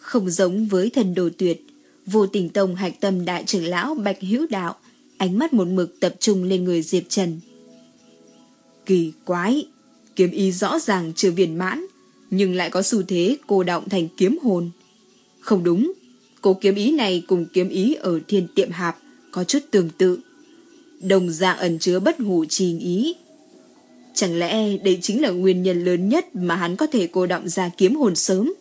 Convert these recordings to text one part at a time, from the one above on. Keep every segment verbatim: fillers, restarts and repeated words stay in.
Không giống với thần đồ tuyệt, Vô Tình Tông hạch tâm đại trưởng lão Bạch Hữu Đạo, ánh mắt một mực tập trung lên người Diệp Trần. Kỳ quái, kiếm ý rõ ràng chưa viên mãn, nhưng lại có xu thế cô đọng thành kiếm hồn. Không đúng, cô kiếm ý này cùng kiếm ý ở Thiên Tiệm Hạp có chút tương tự, đồng dạng ẩn chứa bất hủ trì ý. Chẳng lẽ đây chính là nguyên nhân lớn nhất mà hắn có thể cô đọng ra kiếm hồn sớm?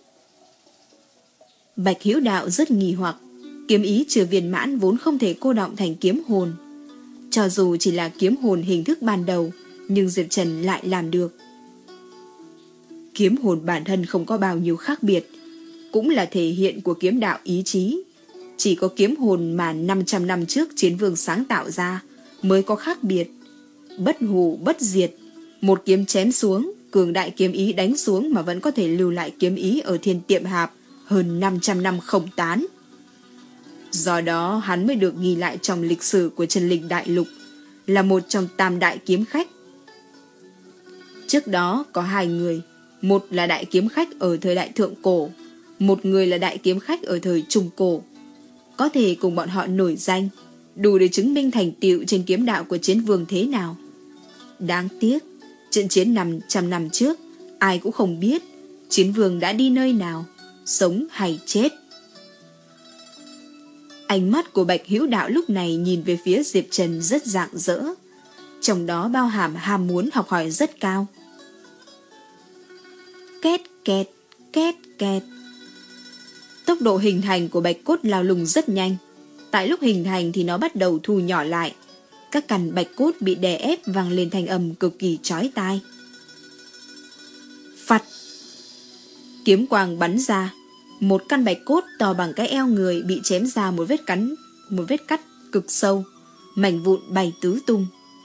Bạch Hữu Đạo rất nghi hoặc, kiếm ý chưa viên mãn vốn không thể cô đọng thành kiếm hồn. Cho dù chỉ là kiếm hồn hình thức ban đầu, nhưng Diệp Trần lại làm được. Kiếm hồn bản thân không có bao nhiêu khác biệt, cũng là thể hiện của kiếm đạo ý chí. Chỉ có kiếm hồn mà năm trăm năm trước Chiến Vương sáng tạo ra mới có khác biệt. Bất hủ bất diệt, một kiếm chém xuống, cường đại kiếm ý đánh xuống mà vẫn có thể lưu lại kiếm ý ở Thiên Tiệm Hạp hơn năm trăm năm không tán. Do đó hắn mới được ghi lại trong lịch sử của Chân Linh Đại Lục, là một trong tam đại kiếm khách. Trước đó có hai người, một là đại kiếm khách ở thời đại thượng cổ, một người là đại kiếm khách ở thời trung cổ. Có thể cùng bọn họ nổi danh, đủ để chứng minh thành tựu trên kiếm đạo của Chiến Vương thế nào. Đáng tiếc, trận chiến năm trăm năm trước, ai cũng không biết Chiến Vương đã đi nơi nào, sống hay chết. Ánh mắt của Bạch Hữu Đạo lúc này nhìn về phía Diệp Trần rất rạng rỡ, trong đó bao hàm ham muốn học hỏi rất cao. Két kẹt, két kẹt. Tốc độ hình thành của bạch cốt lao lung rất nhanh. Tại lúc hình thành thì nó bắt đầu thu nhỏ lại. Các cành bạch cốt bị đè ép vang lên thanh âm cực kỳ chói tai. Phặt. Kiếm quang bắn ra. Một căn bạch cốt to bằng cái eo người bị chém ra một vết cắn, một vết cắt cực sâu. Mảnh vụn bay tứ tung.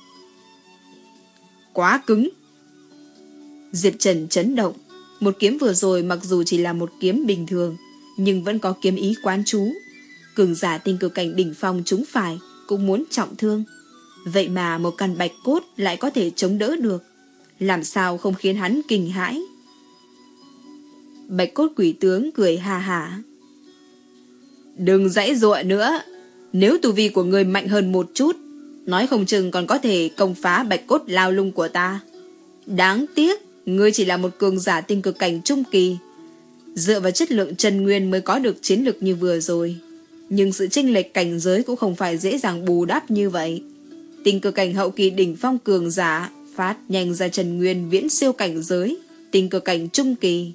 Quá cứng. Diệp Trần chấn động. Một kiếm vừa rồi mặc dù chỉ là một kiếm bình thường, nhưng vẫn có kiếm ý quán chú. Cường giả tinh cực cảnh đỉnh phong trúng phải cũng muốn trọng thương. Vậy mà một căn bạch cốt lại có thể chống đỡ được, làm sao không khiến hắn kinh hãi. Bạch cốt quỷ tướng cười ha hả. Đừng giãy giụa nữa. Nếu tu vi của người mạnh hơn một chút, nói không chừng còn có thể công phá bạch cốt lao lung của ta. Đáng tiếc ngươi chỉ là một cường giả tinh cực cảnh trung kỳ, dựa vào chất lượng chân nguyên mới có được chiến lực như vừa rồi. Nhưng sự chênh lệch cảnh giới cũng không phải dễ dàng bù đắp như vậy. Tinh cực cảnh hậu kỳ đỉnh phong cường giả phát nhanh ra chân nguyên viễn siêu cảnh giới tinh cực cảnh trung kỳ.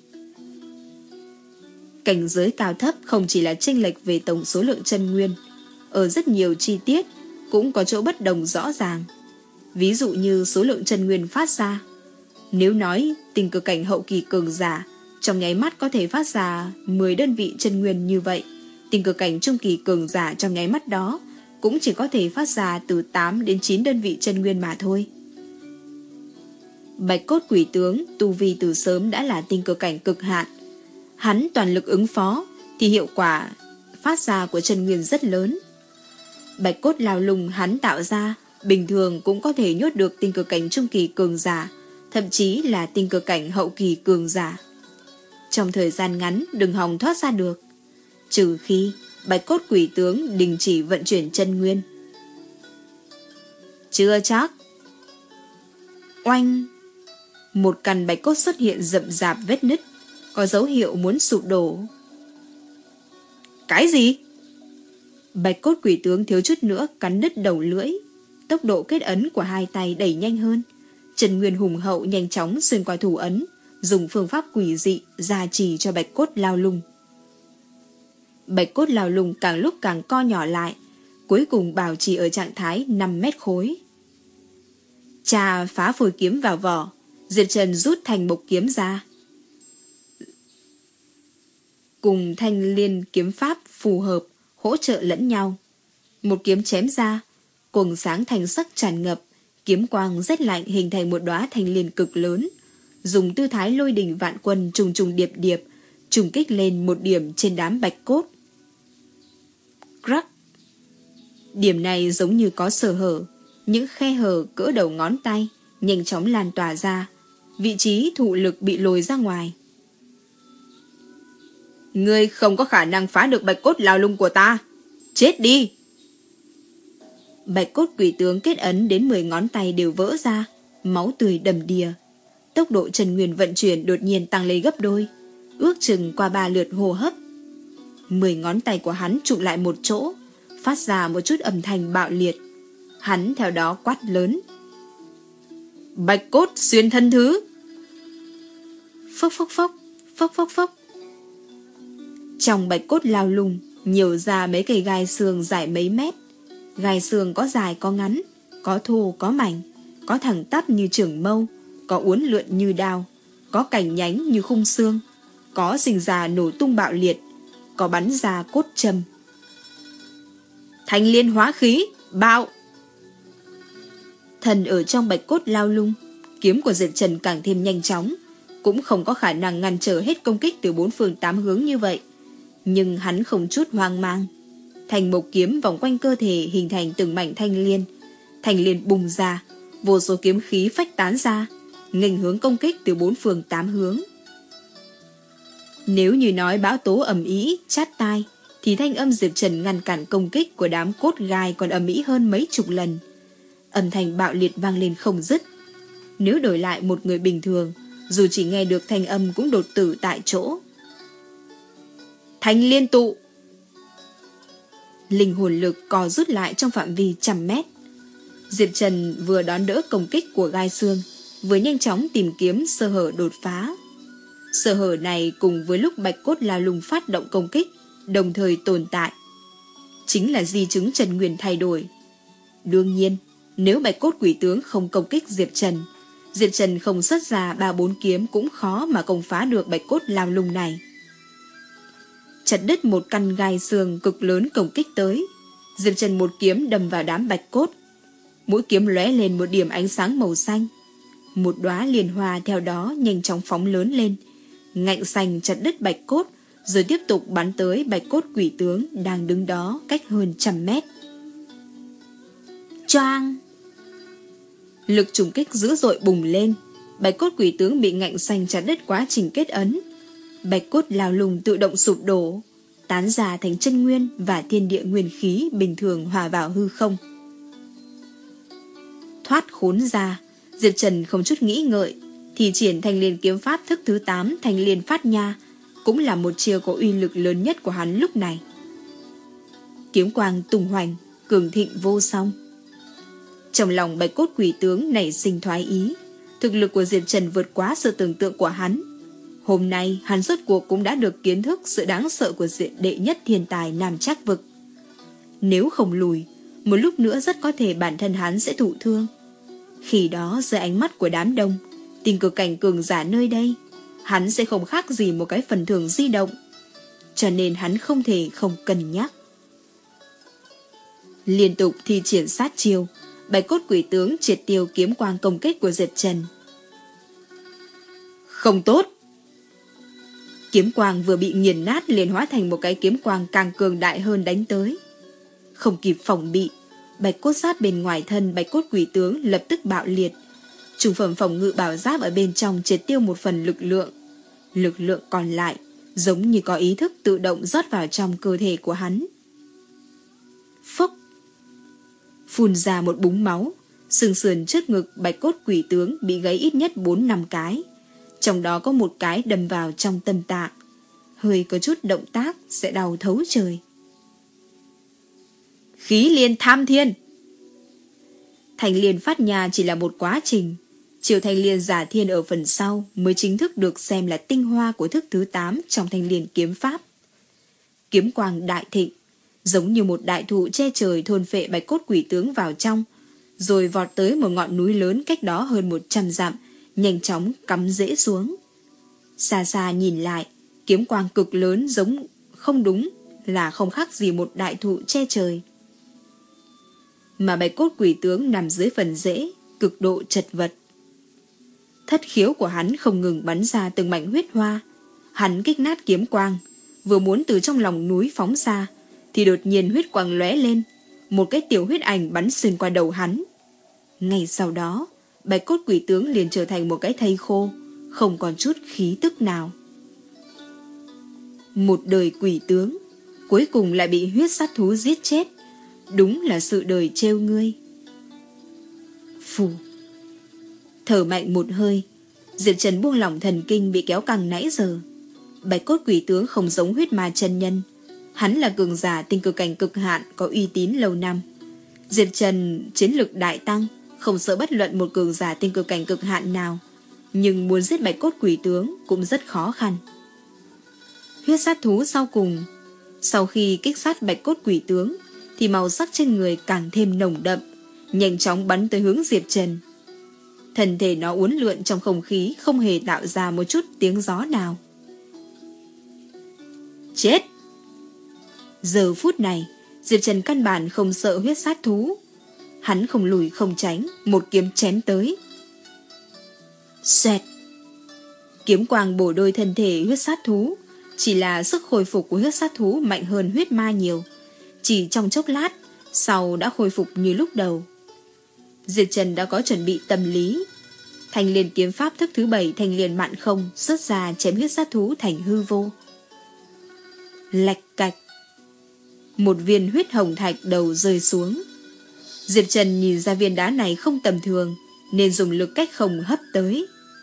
Cảnh giới cao thấp không chỉ là chênh lệch về tổng số lượng chân nguyên, ở rất nhiều chi tiết cũng có chỗ bất đồng rõ ràng. Ví dụ như số lượng chân nguyên phát ra. Nếu nói tinh cực cảnh hậu kỳ cường giả trong nháy mắt có thể phát ra mười đơn vị chân nguyên như vậy, tinh cực cảnh trung kỳ cường giả trong nháy mắt đó cũng chỉ có thể phát ra từ tám đến chín đơn vị chân nguyên mà thôi. Bạch cốt quỷ tướng tu vi từ sớm đã là tinh cực cảnh cực hạn. Hắn toàn lực ứng phó thì hiệu quả phát ra của chân nguyên rất lớn. Bạch cốt lao lung hắn tạo ra bình thường cũng có thể nhốt được tinh cực cảnh trung kỳ cường giả, thậm chí là tinh cực cảnh hậu kỳ cường giả. Trong thời gian ngắn đừng hòng thoát ra được, trừ khi bạch cốt quỷ tướng đình chỉ vận chuyển chân nguyên. Chưa chắc. Oanh. Một căn bạch cốt xuất hiện rậm rạp vết nứt, có dấu hiệu muốn sụp đổ. Cái gì? Bạch cốt quỷ tướng thiếu chút nữa cắn đứt đầu lưỡi. Tốc độ kết ấn của hai tay đẩy nhanh hơn. Chân nguyên hùng hậu nhanh chóng xuyên qua thủ ấn, dùng phương pháp quỷ dị gia trì cho bạch cốt lao lung. Bạch cốt lao lung càng lúc càng co nhỏ lại, cuối cùng bảo trì ở trạng thái năm mét khối. Cha phá phôi kiếm vào vỏ, Diệp Trần rút thành bộc kiếm ra. Cùng thanh liên kiếm pháp phù hợp, hỗ trợ lẫn nhau. Một kiếm chém ra, quầng sáng thanh sắc tràn ngập, kiếm quang rét lạnh hình thành một đóa thanh liên cực lớn, dùng tư thái lôi đình vạn quân trùng trùng điệp điệp, trùng kích lên một điểm trên đám bạch cốt. Crack. Điểm này giống như có sơ hở, những khe hở cỡ đầu ngón tay nhanh chóng lan tỏa ra, vị trí thụ lực bị lồi ra ngoài. Ngươi không có khả năng phá được bạch cốt lao lung của ta. Chết đi! Bạch cốt quỷ tướng kết ấn đến mười ngón tay đều vỡ ra, máu tươi đầm đìa. Tốc độ Trần Nguyên vận chuyển đột nhiên tăng lên gấp đôi, ước chừng qua ba lượt hô hấp. Mười ngón tay của hắn trụ lại một chỗ, phát ra một chút âm thanh bạo liệt. Hắn theo đó quát lớn: Bạch cốt xuyên thân thứ! Phốc phốc phốc, phốc phốc phốc. Trong bạch cốt lao lung nhiều ra mấy cây gai xương dài mấy mét. Gai xương có dài có ngắn, có thô có mảnh, có thẳng tắp như trường mâu, có uốn lượn như đao, có cành nhánh như khung xương, có sinh ra nổ tung bạo liệt, có bắn ra cốt châm. Thanh liên hóa khí, bạo! Thần ở trong bạch cốt lao lung, kiếm của Diệp Trần càng thêm nhanh chóng, cũng không có khả năng ngăn trở hết công kích từ bốn phương tám hướng như vậy. Nhưng hắn không chút hoang mang. Thành mộc kiếm vòng quanh cơ thể hình thành từng mảnh thanh liên. Thanh liên bùng ra, vô số kiếm khí phách tán ra, nghênh hướng công kích từ bốn phương tám hướng. Nếu như nói bão tố ầm ĩ, chát tai, thì thanh âm Diệp Trần ngăn cản công kích của đám cốt gai còn ầm ĩ hơn mấy chục lần. Âm thanh bạo liệt vang lên không dứt. Nếu đổi lại một người bình thường, dù chỉ nghe được thanh âm cũng đột tử tại chỗ. Thanh liên tụ! Linh hồn lực co rút lại trong phạm vi trăm mét. Diệp Trần vừa đón đỡ công kích của gai xương, vừa nhanh chóng tìm kiếm sơ hở đột phá. Sơ hở này cùng với lúc bạch cốt lao lung phát động công kích đồng thời tồn tại, chính là di chứng Trần Nguyên thay đổi. Đương nhiên, nếu bạch cốt quỷ tướng không công kích Diệp Trần, Diệp Trần không xuất ra ba bốn kiếm cũng khó mà công phá được bạch cốt lao lung này. Chặt đứt một căn gai xương cực lớn công kích tới, Diệp Trần một kiếm đâm vào đám bạch cốt. Mũi kiếm lóe lên một điểm ánh sáng màu xanh. Một đóa liên hoa theo đó nhanh chóng phóng lớn lên, ngạnh xanh chặt đứt bạch cốt, rồi tiếp tục bắn tới bạch cốt quỷ tướng đang đứng đó cách hơn trăm mét. Choang! Lực trùng kích dữ dội bùng lên, bạch cốt quỷ tướng bị ngạnh xanh chặt đứt quá trình kết ấn. Bạch cốt lao lung tự động sụp đổ, tán ra thành chân nguyên và thiên địa nguyên khí bình thường hòa vào hư không. Thoát khốn ra, Diệp Trần không chút nghĩ ngợi, thì triển thanh liên kiếm pháp thức thứ tám thanh liên phát nha, cũng là một chiêu có uy lực lớn nhất của hắn lúc này. Kiếm quang tung hoành, cường thịnh vô song. Trong lòng bạch cốt quỷ tướng nảy sinh thoái ý, thực lực của Diệp Trần vượt quá sự tưởng tượng của hắn. Hôm nay hắn rốt cuộc cũng đã được kiến thức sự đáng sợ của diện đệ nhất thiên tài Nam Trác Vực. Nếu không lùi, một lúc nữa rất có thể bản thân hắn sẽ thụ thương. Khi đó dưới ánh mắt của đám đông, tình cờ cảnh cường giả nơi đây, hắn sẽ không khác gì một cái phần thưởng di động. Cho nên hắn không thể không cân nhắc. Liên tục thi triển sát chiêu, bạch cốt quỷ tướng triệt tiêu kiếm quang công kích của Diệp Trần. Không tốt! Kiếm quang vừa bị nghiền nát liền hóa thành một cái kiếm quang càng cường đại hơn đánh tới. Không kịp phòng bị, bạch cốt giáp bên ngoài thân bạch cốt quỷ tướng lập tức bạo liệt. Trung phẩm phòng ngự bảo giáp ở bên trong triệt tiêu một phần lực lượng. Lực lượng còn lại giống như có ý thức tự động rót vào trong cơ thể của hắn. Phốc! Phun ra một búng máu, xương sườn trước ngực bạch cốt quỷ tướng bị gãy ít nhất bốn năm cái. Trong đó có một cái đâm vào trong tâm tạng, hơi có chút động tác sẽ đau thấu trời. Khí liên tham thiên! Thành liên phát nha chỉ là một quá trình. Chiều thanh liên giả thiên ở phần sau mới chính thức được xem là tinh hoa của thức thứ tám trong thanh liên kiếm pháp. Kiếm quang đại thịnh, giống như một đại thụ che trời thôn phệ bạch cốt quỷ tướng vào trong, rồi vọt tới một ngọn núi lớn cách đó hơn một trăm dặm, nhanh chóng cắm rễ xuống. Xa xa nhìn lại, kiếm quang cực lớn giống không đúng là không khác gì một đại thụ che trời. Mà bạch cốt quỷ tướng nằm dưới phần rễ, cực độ chật vật. Thất khiếu của hắn không ngừng bắn ra từng mảnh huyết hoa. Hắn kích nát kiếm quang, vừa muốn từ trong lòng núi phóng ra, thì đột nhiên huyết quang lóe lên, một cái tiểu huyết ảnh bắn xuyên qua đầu hắn. Ngay sau đó, bạch cốt quỷ tướng liền trở thành một cái thây khô, không còn chút khí tức nào. Một đời quỷ tướng, cuối cùng lại bị huyết sát thú giết chết. Đúng là sự đời trêu ngươi. Phù. Thở mạnh một hơi, Diệp Trần buông lỏng thần kinh bị kéo căng nãy giờ. Bạch cốt quỷ tướng không giống huyết ma chân nhân. Hắn là cường giả tinh cực cảnh cực hạn, có uy tín lâu năm. Diệp Trần chiến lực đại tăng, không sợ bất luận một cường giả tinh cực cảnh cực hạn nào. Nhưng muốn giết bạch cốt quỷ tướng cũng rất khó khăn. Huyết sát thú sau cùng, sau khi kích sát bạch cốt quỷ tướng, thì màu sắc trên người càng thêm nồng đậm, nhanh chóng bắn tới hướng Diệp Trần. Thân thể nó uốn lượn trong không khí, không hề tạo ra một chút tiếng gió nào. Chết! Giờ phút này, Diệp Trần căn bản không sợ huyết sát thú. Hắn không lùi không tránh, một kiếm chém tới. Xoẹt! Kiếm quang bổ đôi thân thể huyết sát thú. Chỉ là sức hồi phục của huyết sát thú mạnh hơn huyết ma nhiều. Chỉ trong chốc lát, sau đã khôi phục như lúc đầu. Diệp Trần đã có chuẩn bị tâm lý. Thanh liên kiếm pháp thức thứ bảy thanh liên mạn không xuất ra chém huyết sát thú thành hư vô. Lạch cạch. Một viên huyết hồng thạch đầu rơi xuống. Diệp Trần nhìn ra viên đá này không tầm thường, nên dùng lực cách không hấp tới.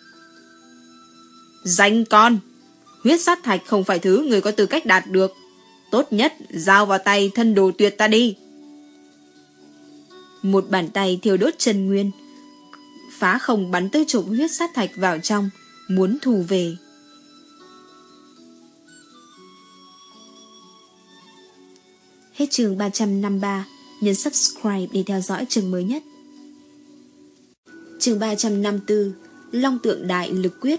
Danh con! Huyết sát thạch không phải thứ người có tư cách đạt được. Tốt nhất giao vào tay thân đồ tuyệt ta đi. Một bàn tay thiêu đốt chân nguyên, phá không bắn tới trộm huyết sát thạch vào trong, muốn thu về. Hết chương ba trăm năm mươi ba, nhấn subscribe để theo dõi chương mới nhất. Chương ba trăm năm mươi tư, Long tượng đại lực quyết.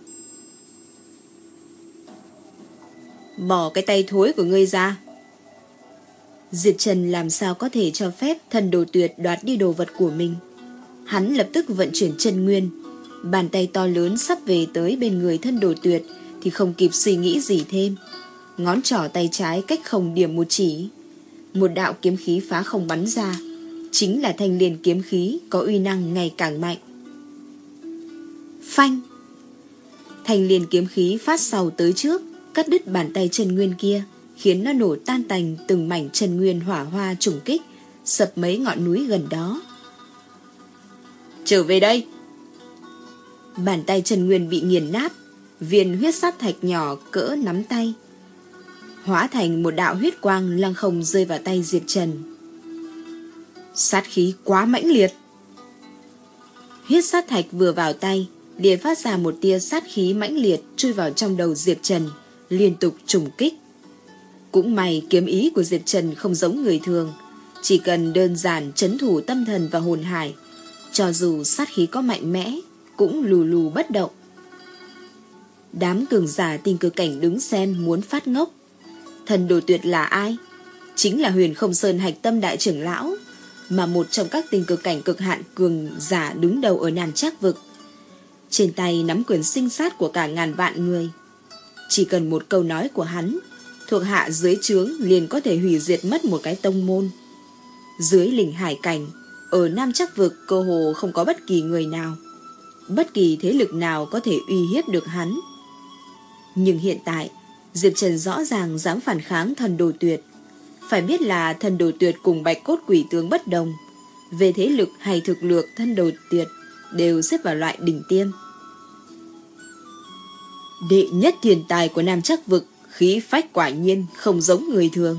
Bỏ cái tay thối của ngươi ra. Diệp Trần làm sao có thể cho phép thần đồ tuyệt đoạt đi đồ vật của mình. Hắn lập tức vận chuyển chân nguyên. Bàn tay to lớn sắp về tới bên người thân đồ tuyệt thì không kịp suy nghĩ gì thêm. Ngón trỏ tay trái cách không điểm một chỉ. Một đạo kiếm khí phá không bắn ra. Chính là thanh liên kiếm khí có uy năng ngày càng mạnh. Phanh! Thanh liên kiếm khí phát sau tới trước, cắt đứt bàn tay chân nguyên kia, khiến nó nổ tan tành từng mảnh chân nguyên hỏa hoa trùng kích, sập mấy ngọn núi gần đó. Trở về đây! Bàn tay chân nguyên bị nghiền nát, viên huyết sát thạch nhỏ cỡ nắm tay, hóa thành một đạo huyết quang lăng không rơi vào tay Diệp Trần. Sát khí quá mãnh liệt! Huyết sát thạch vừa vào tay, liền phát ra một tia sát khí mãnh liệt chui vào trong đầu Diệp Trần, liên tục trùng kích. Cũng may kiếm ý của Diệp Trần không giống người thường, chỉ cần đơn giản trấn thủ tâm thần và hồn hải, cho dù sát khí có mạnh mẽ, cũng lù lù bất động. Đám cường giả tinh cực cảnh đứng xem muốn phát ngốc. Thần đồ tuyệt là ai? Chính là Huyền Không Sơn Hạch Tâm đại trưởng lão, mà một trong các tinh cực cảnh cực hạn cường giả đứng đầu ở Nam Trác vực. Trên tay nắm quyền sinh sát của cả ngàn vạn người. Chỉ cần một câu nói của hắn, thuộc hạ dưới trướng liền có thể hủy diệt mất một cái tông môn. Dưới linh hải cảnh, ở Nam Trác vực cơ hồ không có bất kỳ người nào, bất kỳ thế lực nào có thể uy hiếp được hắn. Nhưng hiện tại, Diệp Trần rõ ràng dám phản kháng thần đồ tuyệt. Phải biết là thần đồ tuyệt cùng bạch cốt quỷ tướng bất đồng. Về thế lực hay thực lực, thần đồ tuyệt đều xếp vào loại đỉnh tiêm. Đệ nhất thiên tài của Nam Trác vực, khí phách quả nhiên không giống người thường.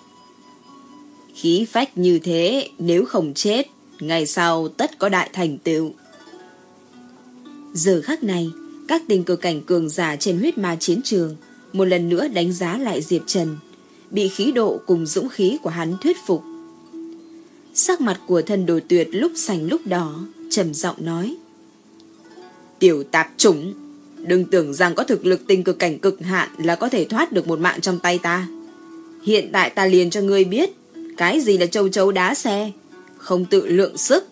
Khí phách như thế, nếu không chết, ngày sau tất có đại thành tựu. Giờ khắc này, các tinh cực cảnh cường giả trên huyết ma chiến trường một lần nữa đánh giá lại Diệp Trần, bị khí độ cùng dũng khí của hắn thuyết phục. Sắc mặt của thần đồ tuyệt lúc xanh lúc đỏ, trầm giọng nói: Tiểu tạp chủng, đừng tưởng rằng có thực lực tinh cực cảnh cực hạn là có thể thoát được một mạng trong tay ta. Hiện tại ta liền cho ngươi biết cái gì là châu chấu đá xe, không tự lượng sức.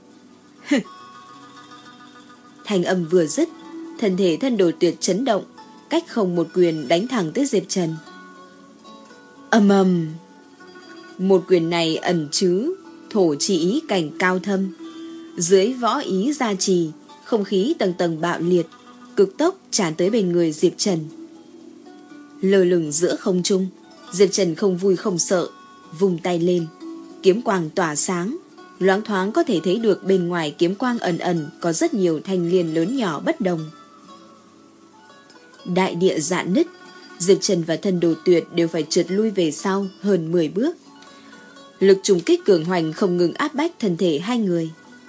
Thanh âm vừa dứt, thân thể thân đồ tuyệt chấn động, cách không một quyền đánh thẳng tới Diệp Trần. Ầm ầm! Một quyền này ẩn chứa thổ chi ý cảnh cao thâm, dưới võ ý gia trì, không khí tầng tầng bạo liệt, cực tốc tràn tới bên người Diệp Trần. Lơ lửng giữa không trung, Diệp Trần không vui không sợ, vung tay lên, kiếm quang tỏa sáng, loáng thoáng có thể thấy được bên ngoài kiếm quang ẩn ẩn có rất nhiều thanh liên lớn nhỏ bất đồng. Đại địa rạn nứt, Diệp Trần và Thân Đồ Tuyệt đều phải trượt lui về sau hơn mười bước. Lực trùng kích cường hoành không ngừng áp bách thân thể hai người.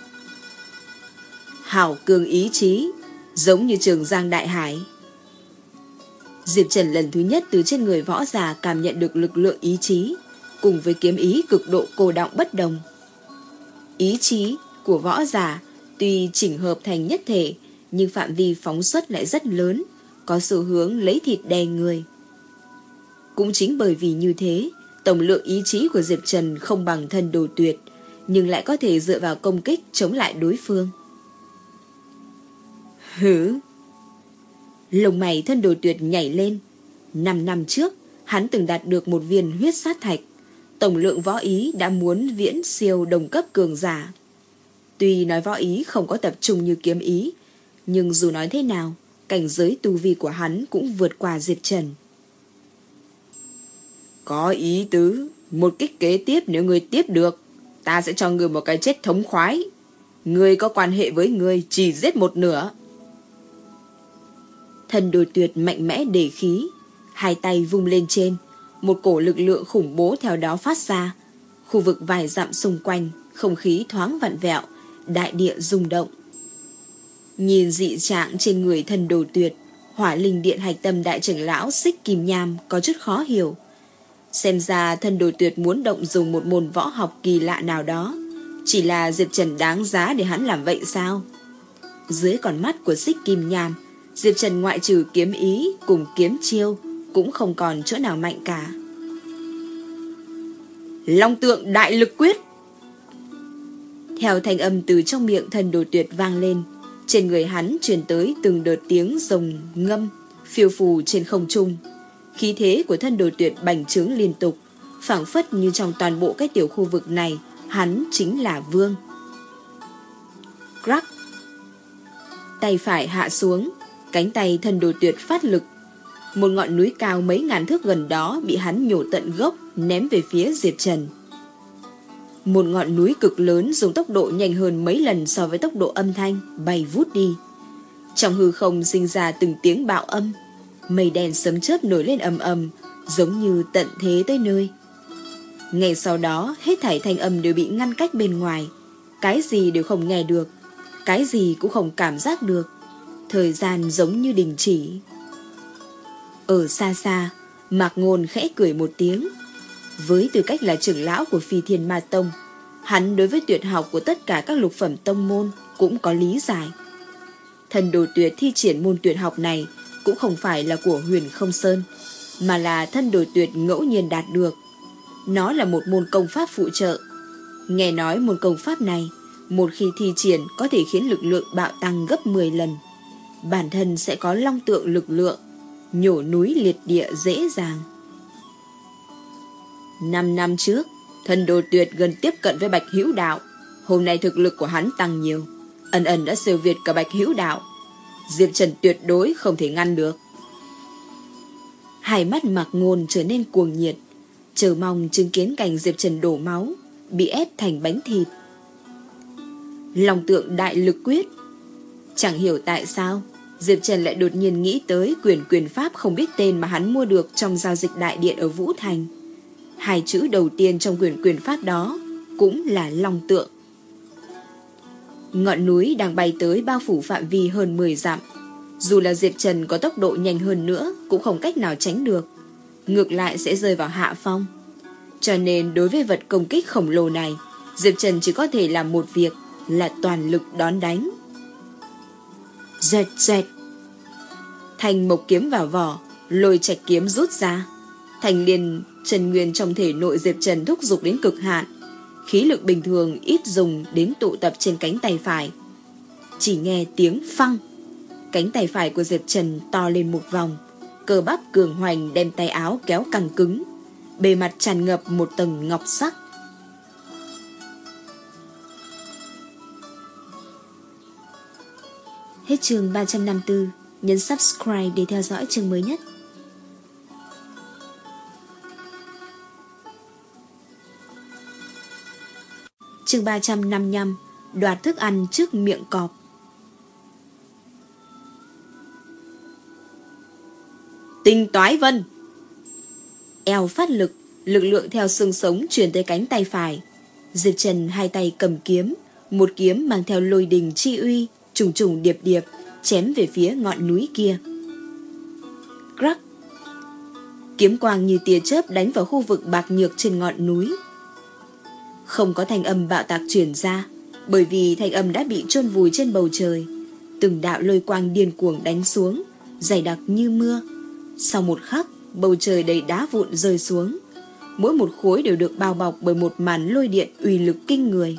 Hảo cường ý chí, giống như Trường Giang Đại Hải. Diệp Trần lần thứ nhất từ trên người võ giả cảm nhận được lực lượng ý chí, cùng với kiếm ý cực độ cô đọng bất đồng. Ý chí của võ giả tuy chỉnh hợp thành nhất thể, nhưng phạm vi phóng xuất lại rất lớn, có xu hướng lấy thịt đè người. Cũng chính bởi vì như thế, tổng lượng ý chí của Diệp Trần không bằng Thân Đồ Tuyệt, nhưng lại có thể dựa vào công kích chống lại đối phương. Hử? Lông mày Thân Đồ Tuyệt nhảy lên. Năm năm trước, hắn từng đạt được một viên huyết sát thạch, tổng lượng võ ý đã muốn viễn siêu đồng cấp cường giả. Tuy nói võ ý không có tập trung như kiếm ý, nhưng dù nói thế nào, cảnh giới tu vi của hắn cũng vượt qua Diệp Trần. Có ý tứ, một kích kế tiếp nếu ngươi tiếp được, ta sẽ cho ngươi một cái chết thống khoái. Ngươi có quan hệ với ngươi chỉ giết một nửa. Thân Đồ Tuyệt mạnh mẽ đề khí, hai tay vung lên trên, một cổ lực lượng khủng bố theo đó phát ra. Khu vực vài dặm xung quanh, không khí thoáng vặn vẹo, đại địa rung động. Nhìn dị trạng trên người Thân Đồ Tuyệt, Hỏa Linh Điện Hạch Tâm đại trưởng lão Xích Kim Nham có chút khó hiểu. Xem ra Thân Đồ Tuyệt muốn động dùng một môn võ học kỳ lạ nào đó, chỉ là Diệp Trần đáng giá để hắn làm vậy sao? Dưới con mắt của Xích Kim Nham, Diệp Trần ngoại trừ kiếm ý cùng kiếm chiêu cũng không còn chỗ nào mạnh cả. Long Tượng Đại Lực Quyết. Theo thanh âm từ trong miệng Thân Đồ Tuyệt vang lên, trên người hắn truyền tới từng đợt tiếng rồng ngâm phiêu phù trên không trung. Khí thế của Thân Đồ Tuyệt bành trướng liên tục, phảng phất như trong toàn bộ cái tiểu khu vực này, hắn chính là vương. Crack. Tay phải hạ xuống, cánh tay Thân Đồ Tuyệt phát lực. Một ngọn núi cao mấy ngàn thước gần đó bị hắn nhổ tận gốc, ném về phía Diệp Trần. Một ngọn núi cực lớn dùng tốc độ nhanh hơn mấy lần so với tốc độ âm thanh, bay vút đi. Trong hư không sinh ra từng tiếng bạo âm, mây đen sấm chớp nổi lên ầm ầm, giống như tận thế tới nơi. Ngay sau đó, hết thảy thanh âm đều bị ngăn cách bên ngoài, cái gì đều không nghe được, cái gì cũng không cảm giác được. Thời gian giống như đình chỉ. Ở xa xa, Mạc Ngôn khẽ cười một tiếng. Với tư cách là trưởng lão của Phi Thiên Ma Tông, hắn đối với tuyệt học của tất cả các lục phẩm tông môn cũng có lý giải. Thân Đồ Tuyệt thi triển môn tuyệt học này cũng không phải là của Huyền Không Sơn, mà là Thân Đồ Tuyệt ngẫu nhiên đạt được. Nó là một môn công pháp phụ trợ. Nghe nói môn công pháp này, một khi thi triển có thể khiến lực lượng bạo tăng gấp mười lần. Bản thân sẽ có long tượng lực lượng, nhổ núi liệt địa dễ dàng. Năm năm trước, Thân Đồ Tuyệt gần tiếp cận với Bạch Hữu Đạo. Hôm nay thực lực của hắn tăng nhiều, ẩn ẩn đã siêu việt cả Bạch Hữu Đạo. Diệp Trần tuyệt đối không thể ngăn được. Hai mắt Mạc Ngôn trở nên cuồng nhiệt, chờ mong chứng kiến cảnh Diệp Trần đổ máu, bị ép thành bánh thịt. Long Tượng Đại Lực Quyết. Chẳng hiểu tại sao Diệp Trần lại đột nhiên nghĩ tới quyền quyền pháp không biết tên mà hắn mua được trong giao dịch đại điện ở Vũ Thành. Hai chữ đầu tiên trong quyền quyền pháp đó cũng là Long Tượng. Ngọn núi đang bay tới bao phủ phạm vi hơn mười dặm. Dù là Diệp Trần có tốc độ nhanh hơn nữa cũng không cách nào tránh được, ngược lại sẽ rơi vào hạ phong. Cho nên đối với vật công kích khổng lồ này, Diệp Trần chỉ có thể làm một việc là toàn lực đón đánh. Dẹt dẹt. Thành mộc kiếm vào vỏ, lôi trạch kiếm rút ra. Thành liền Trần Nguyên trong thể nội Diệp Trần thúc giục đến cực hạn. Khí lực bình thường ít dùng đến tụ tập trên cánh tay phải. Chỉ nghe tiếng phăng, cánh tay phải của Diệp Trần to lên một vòng, cơ bắp cường hoành đem tay áo kéo căng cứng, bề mặt tràn ngập một tầng ngọc sắc. Hết chương ba trăm năm mươi tư, nhấn subscribe để theo dõi chương mới nhất. Chương ba trăm năm mươi lăm. Đoạt thức ăn trước miệng cọp. Tinh toái vân. Eo phát lực, lực lượng theo xương sống truyền tới cánh tay phải. Diệp Trần hai tay cầm kiếm, một kiếm mang theo lôi đình chi uy, trùng trùng điệp điệp chém về phía ngọn núi kia. Crack. Kiếm quang như tia chớp đánh vào khu vực bạc nhược trên ngọn núi. Không có thanh âm bạo tạc truyền ra, bởi vì thanh âm đã bị chôn vùi trên bầu trời. Từng đạo lôi quang điên cuồng đánh xuống, dày đặc như mưa. Sau một khắc, bầu trời đầy đá vụn rơi xuống. Mỗi một khối đều được bao bọc bởi một màn lôi điện uy lực kinh người.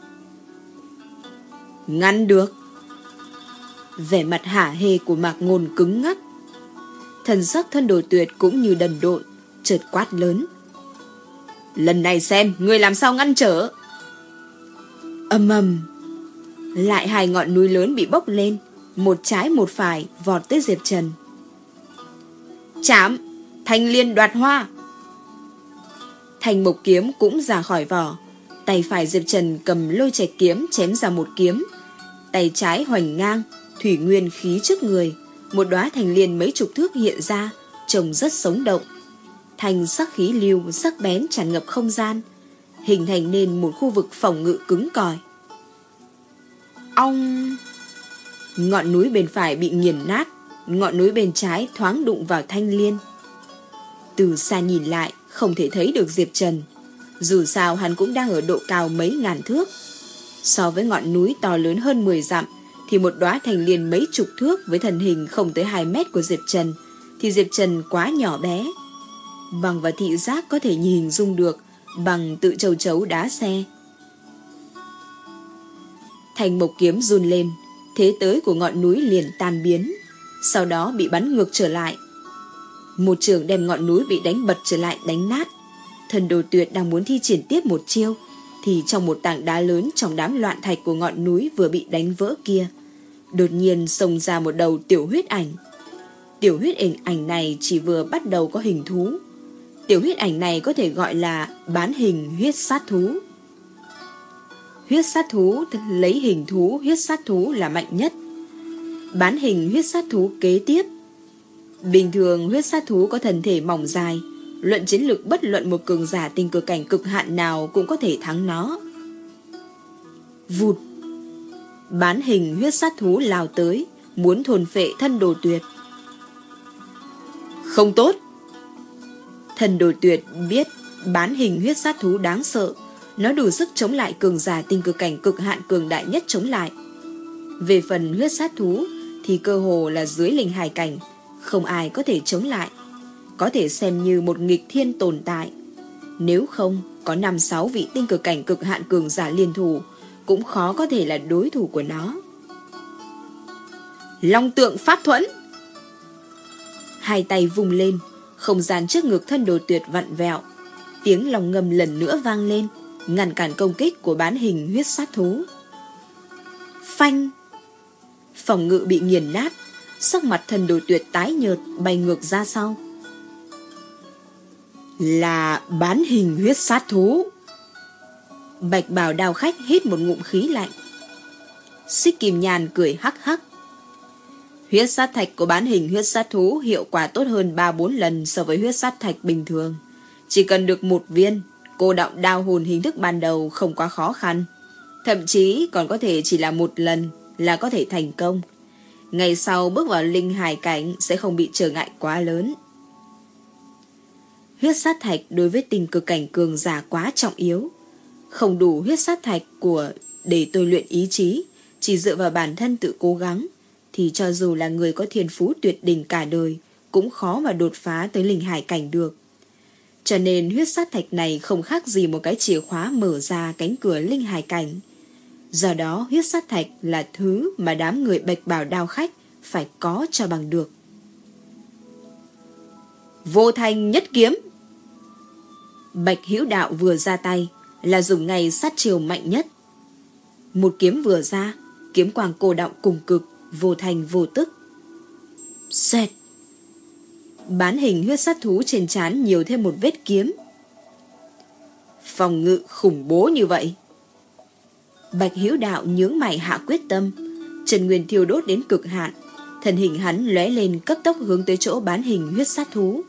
Ngăn được. Vẻ mặt hả hê của Mạc Ngôn cứng ngắc. Thần sắc Thân Đồ Tuyệt cũng như đần độn, chợt quát lớn. Lần này xem người làm sao ngăn trở. Ầm ầm. Lại hai ngọn núi lớn bị bốc lên, một trái một phải vọt tới Diệp Trần. Chạm, Thanh Liên đoạt hoa. Thanh mộc kiếm cũng ra khỏi vỏ. Tay phải Diệp Trần cầm lôi trạch kiếm chém ra một kiếm. Tay trái hoành ngang, thủy nguyên khí trước người. Một đóa thanh liên mấy chục thước hiện ra, trông rất sống động. Thanh sắc khí lưu sắc bén tràn ngập không gian, hình thành nên một khu vực phòng ngự cứng cỏi. Ong! Ngọn núi bên phải bị nghiền nát, ngọn núi bên trái thoáng đụng vào thanh liên. Từ xa nhìn lại, không thể thấy được Diệp Trần. Dù sao hắn cũng đang ở độ cao mấy ngàn thước. So với ngọn núi to lớn hơn mười dặm, thì một đóa thanh liên mấy chục thước với thân hình không tới hai mét của Diệp Trần, thì Diệp Trần quá nhỏ bé. Bằng và thị giác có thể nhìn dung được bằng tự châu chấu đá xe. Thanh mộc kiếm run lên, thế tới của ngọn núi liền tan biến, sau đó bị bắn ngược trở lại. Một trường đem ngọn núi bị đánh bật trở lại đánh nát. Thần Đồ Tuyệt đang muốn thi triển tiếp một chiêu, thì trong một tảng đá lớn trong đám loạn thạch của ngọn núi vừa bị đánh vỡ kia, đột nhiên xông ra một đầu tiểu huyết ảnh. Tiểu huyết ảnh ảnh này chỉ vừa bắt đầu có hình thú. Tiểu huyết ảnh này có thể gọi là bán hình huyết sát thú. Huyết sát thú lấy hình thú huyết sát thú là mạnh nhất. Bán hình huyết sát thú kế tiếp. Bình thường huyết sát thú có thân thể mỏng dài, luận chiến lực bất luận một cường giả tinh cực cảnh cực hạn nào cũng có thể thắng nó. Vụt. Bán hình huyết sát thú lao tới, muốn thôn phệ Thân Đồ Tuyệt. Không tốt. Thần Đồ Tuyệt biết bán hình huyết sát thú đáng sợ, nó đủ sức chống lại cường giả tinh cực cảnh cực hạn cường đại nhất chống lại. Về phần huyết sát thú thì cơ hồ là dưới linh hải cảnh, không ai có thể chống lại, có thể xem như một nghịch thiên tồn tại. Nếu không có năm sáu vị tinh cực cảnh cực hạn cường giả liên thủ, cũng khó có thể là đối thủ của nó. Long tượng pháp thuẫn. Hai tay vung lên, không gian trước ngực Thân Đồ Tuyệt vặn vẹo, tiếng lòng ngầm lần nữa vang lên, ngăn cản công kích của bán hình huyết sát thú. Phanh. Phòng ngự bị nghiền nát, sắc mặt Thân Đồ Tuyệt tái nhợt, bay ngược ra sau. Là bán hình huyết sát thú. Bạch bào đao khách hít một ngụm khí lạnh. Xích Kim Nhàn cười hắc hắc. Huyết sát thạch của bán hình huyết sát thú hiệu quả tốt hơn ba bốn lần so với huyết sát thạch bình thường. Chỉ cần được một viên, cô động đao hồn hình thức ban đầu không quá khó khăn. Thậm chí còn có thể chỉ là một lần là có thể thành công. Ngày sau bước vào linh hải cảnh sẽ không bị trở ngại quá lớn. Huyết sát thạch đối với tình cực cảnh cường giả quá trọng yếu. Không đủ huyết sát thạch của để tôi luyện ý chí, chỉ dựa vào bản thân tự cố gắng, thì cho dù là người có thiên phú tuyệt đỉnh cả đời cũng khó mà đột phá tới linh hải cảnh được. Cho nên huyết sát thạch này không khác gì một cái chìa khóa mở ra cánh cửa linh hải cảnh. Do đó huyết sát thạch là thứ mà đám người bạch bào đao khách phải có cho bằng được. Vô thanh nhất kiếm. Bạch Hữu Đạo vừa ra tay là dùng ngay sát chiêu mạnh nhất. Một kiếm vừa ra, kiếm quang cô động cùng cực, vô thành vô tức. Xẹt. Bán hình huyết sát thú trên trán nhiều thêm một vết kiếm. Phòng ngự khủng bố như vậy. Bạch Hữu Đạo nhướng mày hạ quyết tâm, chân nguyên thiêu đốt đến cực hạn, thân hình hắn lóe lên cấp tốc hướng tới chỗ bán hình huyết sát thú.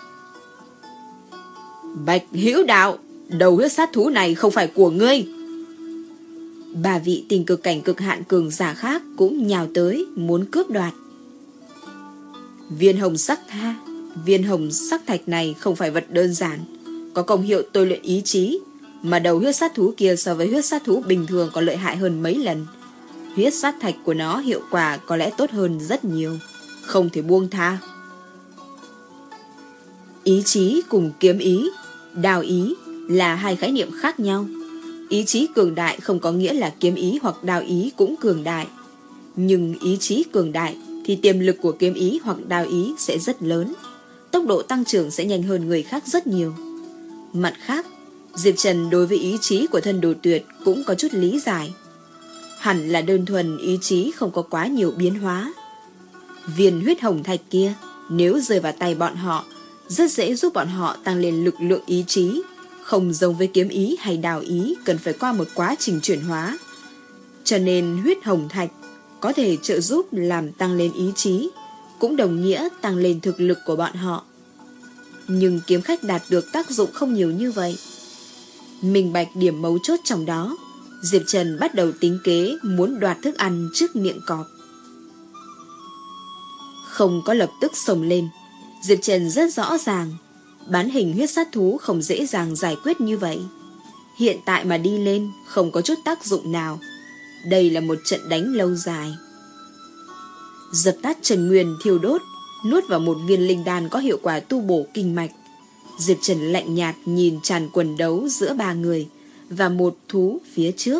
Bạch Hữu Đạo, đầu huyết sát thú này không phải của ngươi. Ba vị tình cực cảnh cực hạn cường giả khác cũng nhào tới muốn cướp đoạt. Viên hồng sắc tha, viên hồng sắc thạch này không phải vật đơn giản, có công hiệu tôi luyện ý chí, mà đầu huyết sát thú kia so với huyết sát thú bình thường còn lợi hại hơn mấy lần. Huyết sát thạch của nó hiệu quả có lẽ tốt hơn rất nhiều, không thể buông tha. Ý chí cùng kiếm ý, đao ý là hai khái niệm khác nhau. Ý chí cường đại không có nghĩa là kiếm ý hoặc đao ý cũng cường đại. Nhưng ý chí cường đại thì tiềm lực của kiếm ý hoặc đao ý sẽ rất lớn, tốc độ tăng trưởng sẽ nhanh hơn người khác rất nhiều. Mặt khác, Diệp Trần đối với ý chí của Thân Đồ Tuyệt cũng có chút lý giải. Hẳn là đơn thuần ý chí không có quá nhiều biến hóa. Viên huyết hồng thạch kia nếu rơi vào tay bọn họ, rất dễ giúp bọn họ tăng lên lực lượng ý chí, không giống với kiếm ý hay đào ý cần phải qua một quá trình chuyển hóa. Cho nên huyết hồng thạch có thể trợ giúp làm tăng lên ý chí, cũng đồng nghĩa tăng lên thực lực của bọn họ. Nhưng kiếm khách đạt được tác dụng không nhiều như vậy. Minh bạch điểm mấu chốt trong đó, Diệp Trần bắt đầu tính kế muốn đoạt thức ăn trước miệng cọp. Không có lập tức xông lên, Diệp Trần rất rõ ràng, bán hình huyết sát thú không dễ dàng giải quyết như vậy. Hiện tại mà đi lên không có chút tác dụng nào. Đây là một trận đánh lâu dài. Dập tắt Trần Nguyên thiêu đốt, nuốt vào một viên linh đan có hiệu quả tu bổ kinh mạch. Diệp Trần lạnh nhạt nhìn tràn quần đấu giữa ba người và một thú phía trước.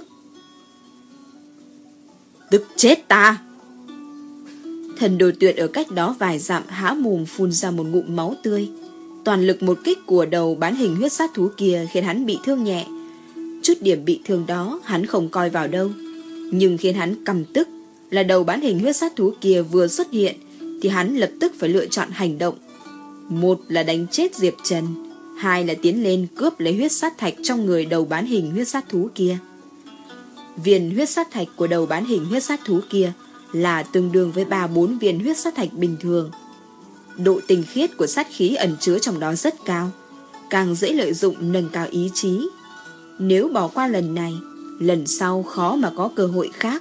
Tức chết ta! Thần Đồ Tuyệt ở cách đó vài dặm há mồm phun ra một ngụm máu tươi. Toàn lực một kích của đầu bán hình huyết sát thú kia khiến hắn bị thương nhẹ. Chút điểm bị thương đó hắn không coi vào đâu, nhưng khiến hắn căm tức là đầu bán hình huyết sát thú kia vừa xuất hiện thì hắn lập tức phải lựa chọn hành động. Một là đánh chết Diệp Trần, hai là tiến lên cướp lấy huyết sát thạch trong người đầu bán hình huyết sát thú kia. Viên huyết sát thạch của đầu bán hình huyết sát thú kia là tương đương với ba bốn viên huyết sát thạch bình thường. Độ tinh khiết của sát khí ẩn chứa trong đó rất cao, càng dễ lợi dụng nâng cao ý chí. Nếu bỏ qua lần này, lần sau khó mà có cơ hội khác.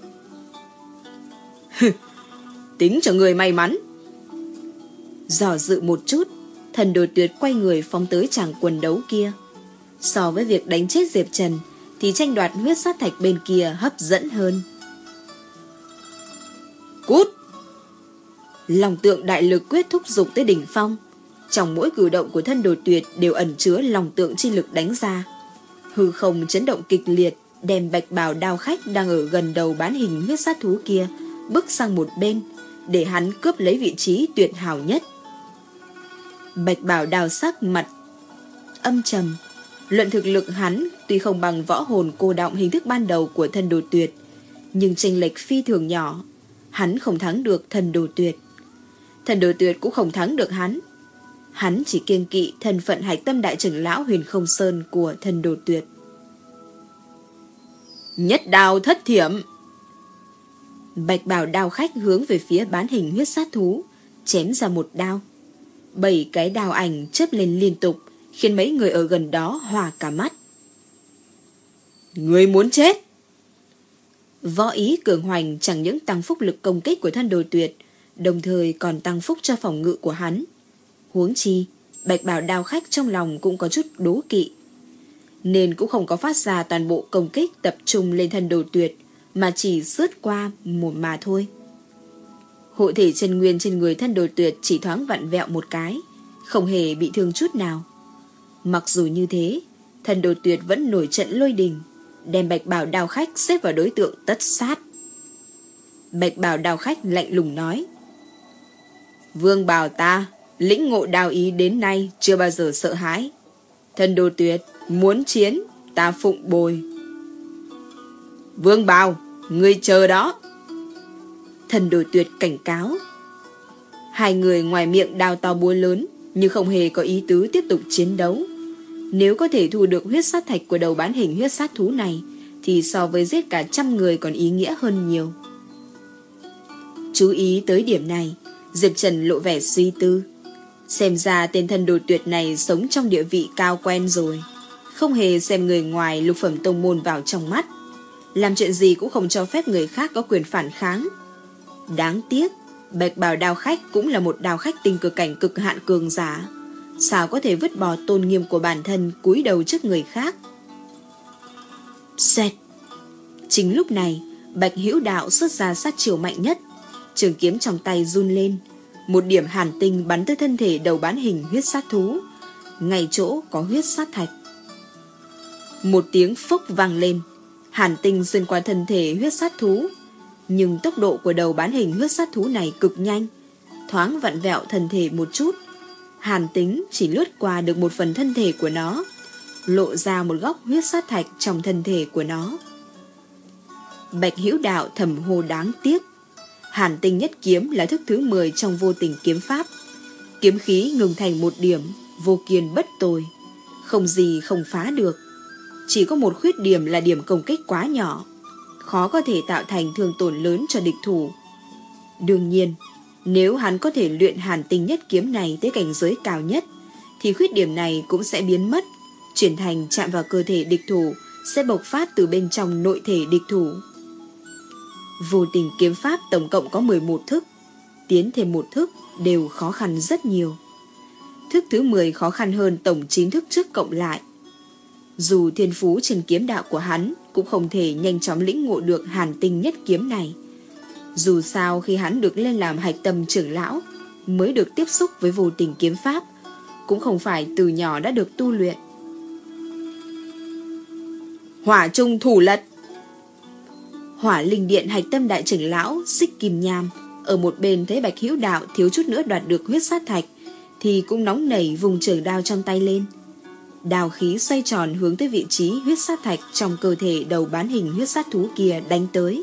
Tính cho người may mắn. Dò dự một chút, Thần Đồ Tuyệt quay người phóng tới tràng quần đấu kia. So với việc đánh chết Diệp Trần thì tranh đoạt huyết sát thạch bên kia hấp dẫn hơn. Cút! Lòng tượng đại lực quyết thúc dục tới đỉnh phong. Trong mỗi cử động của Thân Đồ Tuyệt đều ẩn chứa lòng tượng chi lực đánh ra. Hư không chấn động kịch liệt, đem bạch bào đao khách đang ở gần đầu bán hình huyết sát thú kia bước sang một bên, để hắn cướp lấy vị trí tuyệt hảo nhất. Bạch bào đao sắc mặt âm trầm. Luận thực lực hắn tuy không bằng võ hồn cô đọng hình thức ban đầu của Thân Đồ Tuyệt, nhưng chênh lệch phi thường nhỏ. Hắn không thắng được Thần Đồ Tuyệt, Thần Đồ Tuyệt cũng không thắng được hắn. Hắn chỉ kiêng kỵ thân phận hạch tâm đại trưởng lão Huyền Không Sơn của Thần Đồ Tuyệt. Nhất đao thất thiểm. Bạch bào đao khách hướng về phía bán hình huyết sát thú, chém ra một đao. Bảy cái đao ảnh chớp lên liên tục, khiến mấy người ở gần đó hòa cả mắt. Người muốn chết! Võ ý cường hoành chẳng những tăng phúc lực công kích của Thân Đồ Tuyệt, đồng thời còn tăng phúc cho phòng ngự của hắn. Huống chi, bạch bào đao khách trong lòng cũng có chút đố kỵ, nên cũng không có phát ra toàn bộ công kích tập trung lên Thân Đồ Tuyệt, mà chỉ sướt qua một mà thôi. Hộ thể chân nguyên trên người Thân Đồ Tuyệt chỉ thoáng vặn vẹo một cái, không hề bị thương chút nào. Mặc dù như thế, Thân Đồ Tuyệt vẫn nổi trận lôi đình, đem bạch bào đao khách xếp vào đối tượng tất sát. Bạch bào đao khách lạnh lùng nói: Vương bào ta lĩnh ngộ đao ý đến nay chưa bao giờ sợ hãi. Thân Đồ Tuyệt muốn chiến, ta phụng bồi. Vương bào, ngươi chờ đó. Thần Đồ Tuyệt cảnh cáo. Hai người ngoài miệng đao to búa lớn, nhưng không hề có ý tứ tiếp tục chiến đấu. Nếu có thể thu được huyết sát thạch của đầu bán hình huyết sát thú này, thì so với giết cả trăm người còn ý nghĩa hơn nhiều. Chú ý tới điểm này, Diệp Trần lộ vẻ suy tư. Xem ra tên thần đồ tuyệt này sống trong địa vị cao quen rồi, không hề xem người ngoài lục phẩm tông môn vào trong mắt, làm chuyện gì cũng không cho phép người khác có quyền phản kháng. Đáng tiếc, Bạch Bào Đao Khách cũng là một đao khách tinh cực cảnh cực hạn cường giả, sao có thể vứt bỏ tôn nghiêm của bản thân cúi đầu trước người khác. Xẹt. Chính lúc này, Bạch Hữu Đạo xuất ra sát chiêu mạnh nhất, trường kiếm trong tay run lên, một điểm hàn tinh bắn tới thân thể đầu bán hình huyết sát thú, ngay chỗ có huyết sát thạch. Một tiếng phốc vang lên, hàn tinh xuyên qua thân thể huyết sát thú, nhưng tốc độ của đầu bán hình huyết sát thú này cực nhanh, thoáng vặn vẹo thân thể một chút, hàn tinh chỉ lướt qua được một phần thân thể của nó, lộ ra một góc huyết sát thạch trong thân thể của nó. Bạch Hữu Đạo thầm hô đáng tiếc. Hàn tinh nhất kiếm là thức thứ mười trong vô tình kiếm pháp, kiếm khí ngừng thành một điểm, vô kiên bất tồi, không gì không phá được. Chỉ có một khuyết điểm là điểm công kích quá nhỏ, khó có thể tạo thành thương tổn lớn cho địch thủ. Đương nhiên, nếu hắn có thể luyện hàn tinh nhất kiếm này tới cảnh giới cao nhất, thì khuyết điểm này cũng sẽ biến mất, chuyển thành chạm vào cơ thể địch thủ sẽ bộc phát từ bên trong nội thể địch thủ. Vô tình kiếm pháp tổng cộng có mười một thức, tiến thêm một thức đều khó khăn rất nhiều. Thức thứ mười khó khăn hơn tổng chín thức trước cộng lại. Dù thiên phú trên kiếm đạo của hắn cũng không thể nhanh chóng lĩnh ngộ được hàn tinh nhất kiếm này. Dù sao khi hắn được lên làm hạch tâm trưởng lão mới được tiếp xúc với vô tình kiếm pháp, cũng không phải từ nhỏ đã được tu luyện. Hỏa trung thủ lật. Hỏa linh điện hạch tâm đại trưởng lão Xích Kim Nham ở một bên thấy Bạch Hữu Đạo thiếu chút nữa đoạt được huyết sát thạch, thì cũng nóng nảy vùng trường đao trong tay lên. Đao khí xoay tròn hướng tới vị trí huyết sát thạch trong cơ thể đầu bán hình huyết sát thú kia đánh tới.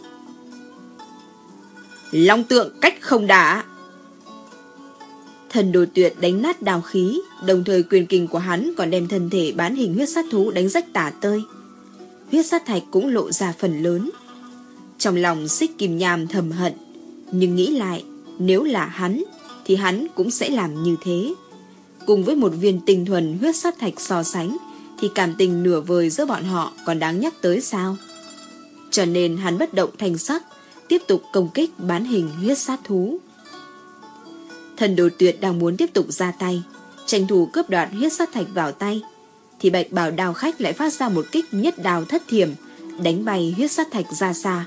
Long tượng cách không đả. Thần đồ tuyệt đánh nát đao khí, đồng thời quyền kình của hắn còn đem thân thể bán hình huyết sát thú đánh rách tả tơi. Huyết sát thạch cũng lộ ra phần lớn. Trong lòng Xích Kim Nham thầm hận, nhưng nghĩ lại, nếu là hắn thì hắn cũng sẽ làm như thế. Cùng với một viên tinh thuần huyết sát thạch so sánh, thì cảm tình nửa vời giữa bọn họ còn đáng nhắc tới sao? Cho nên hắn bất động thanh sắc, tiếp tục công kích bán hình huyết sát thú. Thần đồ tuyệt đang muốn tiếp tục ra tay, tranh thủ cướp đoạt huyết sát thạch vào tay, thì Bạch Bào Đao Khách lại phát ra một kích nhất đao thất thiểm, đánh bay huyết sát thạch ra xa.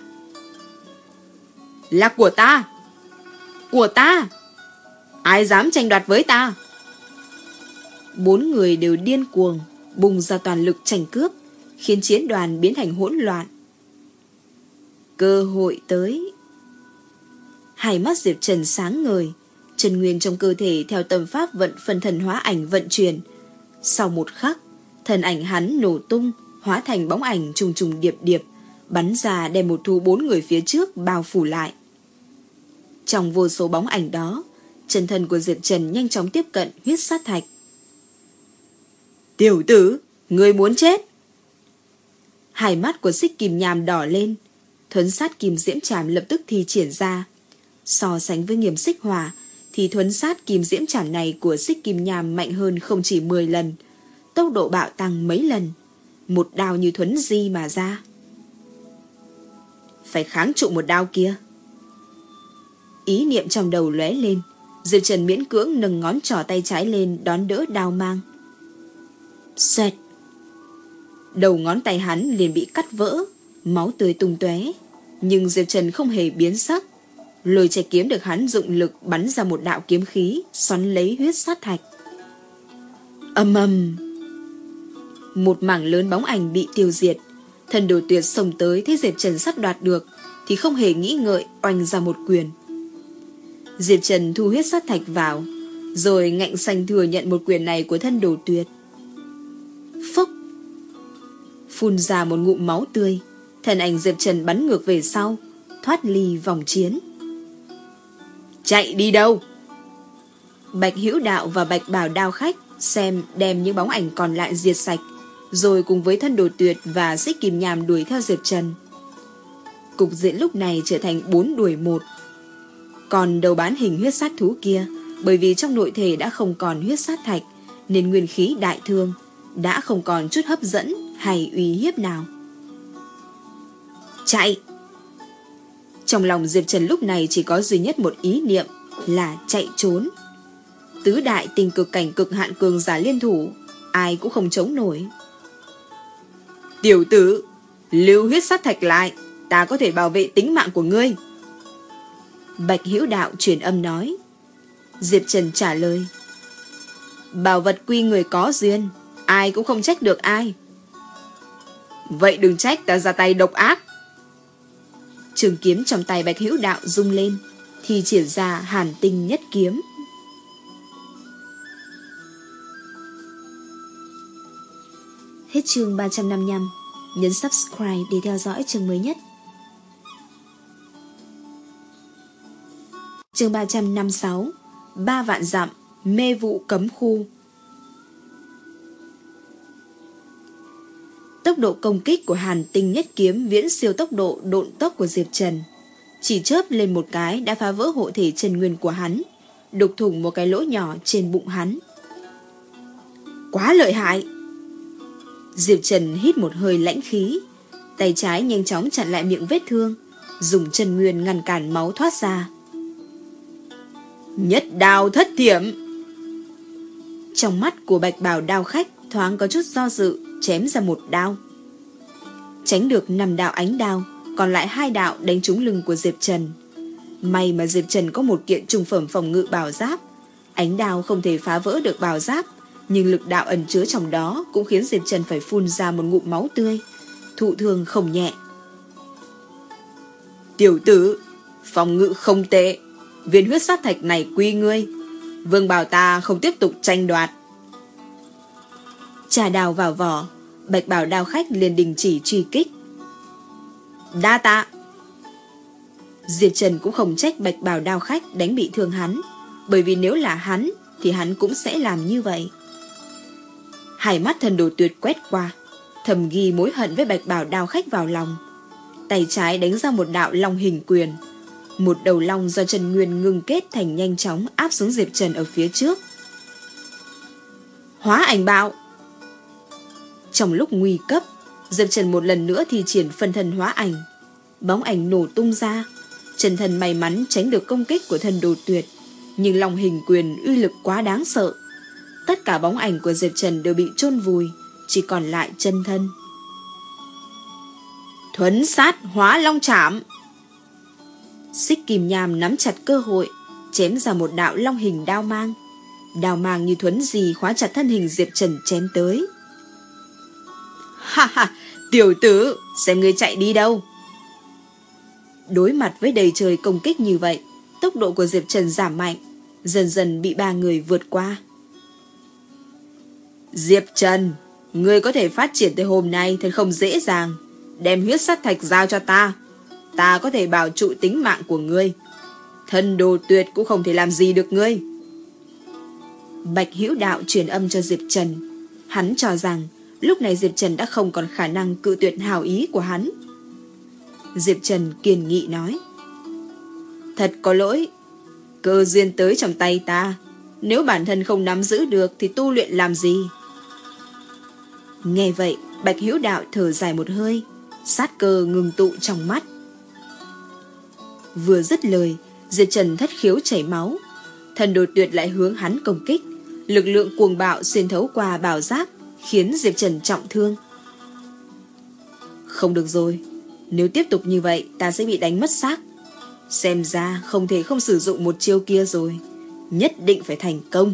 Là của ta! Của ta! Ai dám tranh đoạt với ta? Bốn người đều điên cuồng, bùng ra toàn lực tranh cướp, khiến chiến đoàn biến thành hỗn loạn. Cơ hội tới. Hai mắt Diệp Trần sáng ngời, chân nguyên trong cơ thể theo tâm pháp vận phân thần hóa ảnh vận chuyển. Sau một khắc, thần ảnh hắn nổ tung, hóa thành bóng ảnh trùng trùng điệp điệp, bắn ra đem một thu bốn người phía trước bao phủ lại. Trong vô số bóng ảnh đó, chân thân của Diệp Trần nhanh chóng tiếp cận huyết sát thạch. Tiểu tử, ngươi muốn chết! Hai mắt của Xích Kim Nham đỏ lên, thuấn sát kim diễm trảm lập tức thi triển ra. So sánh với Nghiêm Xích Hỏa, thì thuấn sát kim diễm trảm này của Xích Kim Nham mạnh hơn không chỉ mười lần, tốc độ bạo tăng mấy lần, một đao như thuấn di mà ra. Phải kháng trụ một đao kia. Ý niệm trong đầu lóe lên, Diệp Trần miễn cưỡng nâng ngón trỏ tay trái lên đón đỡ đao mang. Xoẹt! Đầu ngón tay hắn liền bị cắt vỡ, máu tươi tung tóe, nhưng Diệp Trần không hề biến sắc. Lôi chạy kiếm được hắn dụng lực bắn ra một đạo kiếm khí, xoắn lấy huyết sát thạch. Ầm ầm! Một mảng lớn bóng ảnh bị tiêu diệt. Thần đồ tuyệt xông tới thấy Diệp Trần sắp đoạt được, thì không hề nghĩ ngợi oanh ra một quyền. Diệp Trần thu huyết sát thạch vào, rồi ngạnh xanh thừa nhận một quyền này của thân đồ tuyệt. Phốc! Phun ra một ngụm máu tươi, thần ảnh Diệp Trần bắn ngược về sau, thoát ly vòng chiến. Chạy đi đâu? Bạch Hữu Đạo và Bạch Bào Đao Khách xem đem những bóng ảnh còn lại diệt sạch, rồi cùng với Thân Đồ Tuyệt và Xích Kim Nham đuổi theo Diệp Trần. Cục diện lúc này trở thành bốn đuổi một. Còn đầu bán hình huyết sát thú kia, bởi vì trong nội thể đã không còn huyết sát thạch, nên nguyên khí đại thương, đã không còn chút hấp dẫn hay uy hiếp nào. Chạy! Trong lòng Diệp Trần lúc này chỉ có duy nhất một ý niệm là chạy trốn. Tứ đại tình cực cảnh cực hạn cường giả liên thủ, ai cũng không chống nổi. Tiểu tử, lưu huyết sát thạch lại, ta có thể bảo vệ tính mạng của ngươi. Bạch Hữu Đạo truyền âm nói. Diệp Trần trả lời. Bảo vật quy người có duyên, ai cũng không trách được ai. Vậy đừng trách ta ra tay độc ác. Trường kiếm trong tay Bạch Hữu Đạo rung lên, thì triển ra Hàn Tinh Nhất Kiếm. Hết chương ba trăm năm mươi lăm. Nhấn subscribe để theo dõi chương mới nhất. Chương ba trăm năm mươi sáu. Ba vạn dặm mê vụ cấm khu. Tốc độ công kích của Hàn Tinh Nhất Kiếm viễn siêu tốc độ độn tốc của Diệp Trần. Chỉ chớp lên một cái đã phá vỡ hộ thể chân nguyên của hắn, đục thủng một cái lỗ nhỏ trên bụng hắn. Quá lợi hại! Diệp Trần hít một hơi lãnh khí, tay trái nhanh chóng chặn lại miệng vết thương, dùng chân nguyên ngăn cản máu thoát ra. Nhất đao thất thiểm! Trong mắt của Bạch Bào đao khách thoáng có chút do dự, chém ra một đao. Tránh được năm đạo ánh đao, còn lại hai đạo đánh trúng lưng của Diệp Trần. May mà Diệp Trần có một kiện trung phẩm phòng ngự bảo giáp, ánh đao không thể phá vỡ được bảo giáp, nhưng lực đạo ẩn chứa trong đó cũng khiến Diệp Trần phải phun ra một ngụm máu tươi, thụ thương không nhẹ. Tiểu tử, phòng ngự không tệ, viên huyết sát thạch này quy ngươi, Vương bảo ta không tiếp tục tranh đoạt. Trà đào vào vỏ, Bạch Bảo đao khách liền đình chỉ truy kích. Đa tạ. Diệp Trần cũng không trách Bạch Bảo đao khách đánh bị thương hắn, bởi vì nếu là hắn thì hắn cũng sẽ làm như vậy. Hai mắt Thần Đồ Tuyệt quét qua, thầm ghi mối hận với Bạch Bảo đao khách vào lòng. Tay trái đánh ra một đạo long hình quyền, một đầu long do Trần Nguyên ngưng kết thành nhanh chóng áp xuống Diệp Trần ở phía trước. Hóa ảnh bạo! Trong lúc nguy cấp, Diệp Trần một lần nữa thi triển phân thân hóa ảnh. Bóng ảnh nổ tung ra, Trần Thần may mắn tránh được công kích của Thần Đồ Tuyệt, nhưng long hình quyền uy lực quá đáng sợ. Tất cả bóng ảnh của Diệp Trần đều bị chôn vùi, chỉ còn lại chân thân. Thuấn sát hóa long chảm! Xích Kim Nham nắm chặt cơ hội, chém ra một đạo long hình đao mang. Đao mang như thuấn gì khóa chặt thân hình Diệp Trần chém tới. Ha ha, tiểu tử, xem ngươi chạy đi đâu. Đối mặt với đầy trời công kích như vậy, tốc độ của Diệp Trần giảm mạnh, dần dần bị ba người vượt qua. Diệp Trần, ngươi có thể phát triển tới hôm nay thật không dễ dàng. Đem huyết sát thạch giao cho ta, ta có thể bảo trụ tính mạng của ngươi. Thần Đồ Tuyệt cũng không thể làm gì được ngươi. Bạch Hữu Đạo truyền âm cho Diệp Trần. Hắn cho rằng lúc này Diệp Trần đã không còn khả năng cự tuyệt hảo ý của hắn. Diệp Trần kiên nghị nói. Thật có lỗi, cơ duyên tới trong tay ta, nếu bản thân không nắm giữ được thì tu luyện làm gì? Nghe vậy, Bạch Hữu Đạo thở dài một hơi, sát cơ ngừng tụ trong mắt. Vừa dứt lời, Diệp Trần thất khiếu chảy máu. Thần Đồ Tuyệt lại hướng hắn công kích, lực lượng cuồng bạo xuyên thấu qua bảo giáp, khiến Diệp Trần trọng thương. Không được rồi, nếu tiếp tục như vậy ta sẽ bị đánh mất xác. Xem ra không thể không sử dụng một chiêu kia rồi, nhất định phải thành công.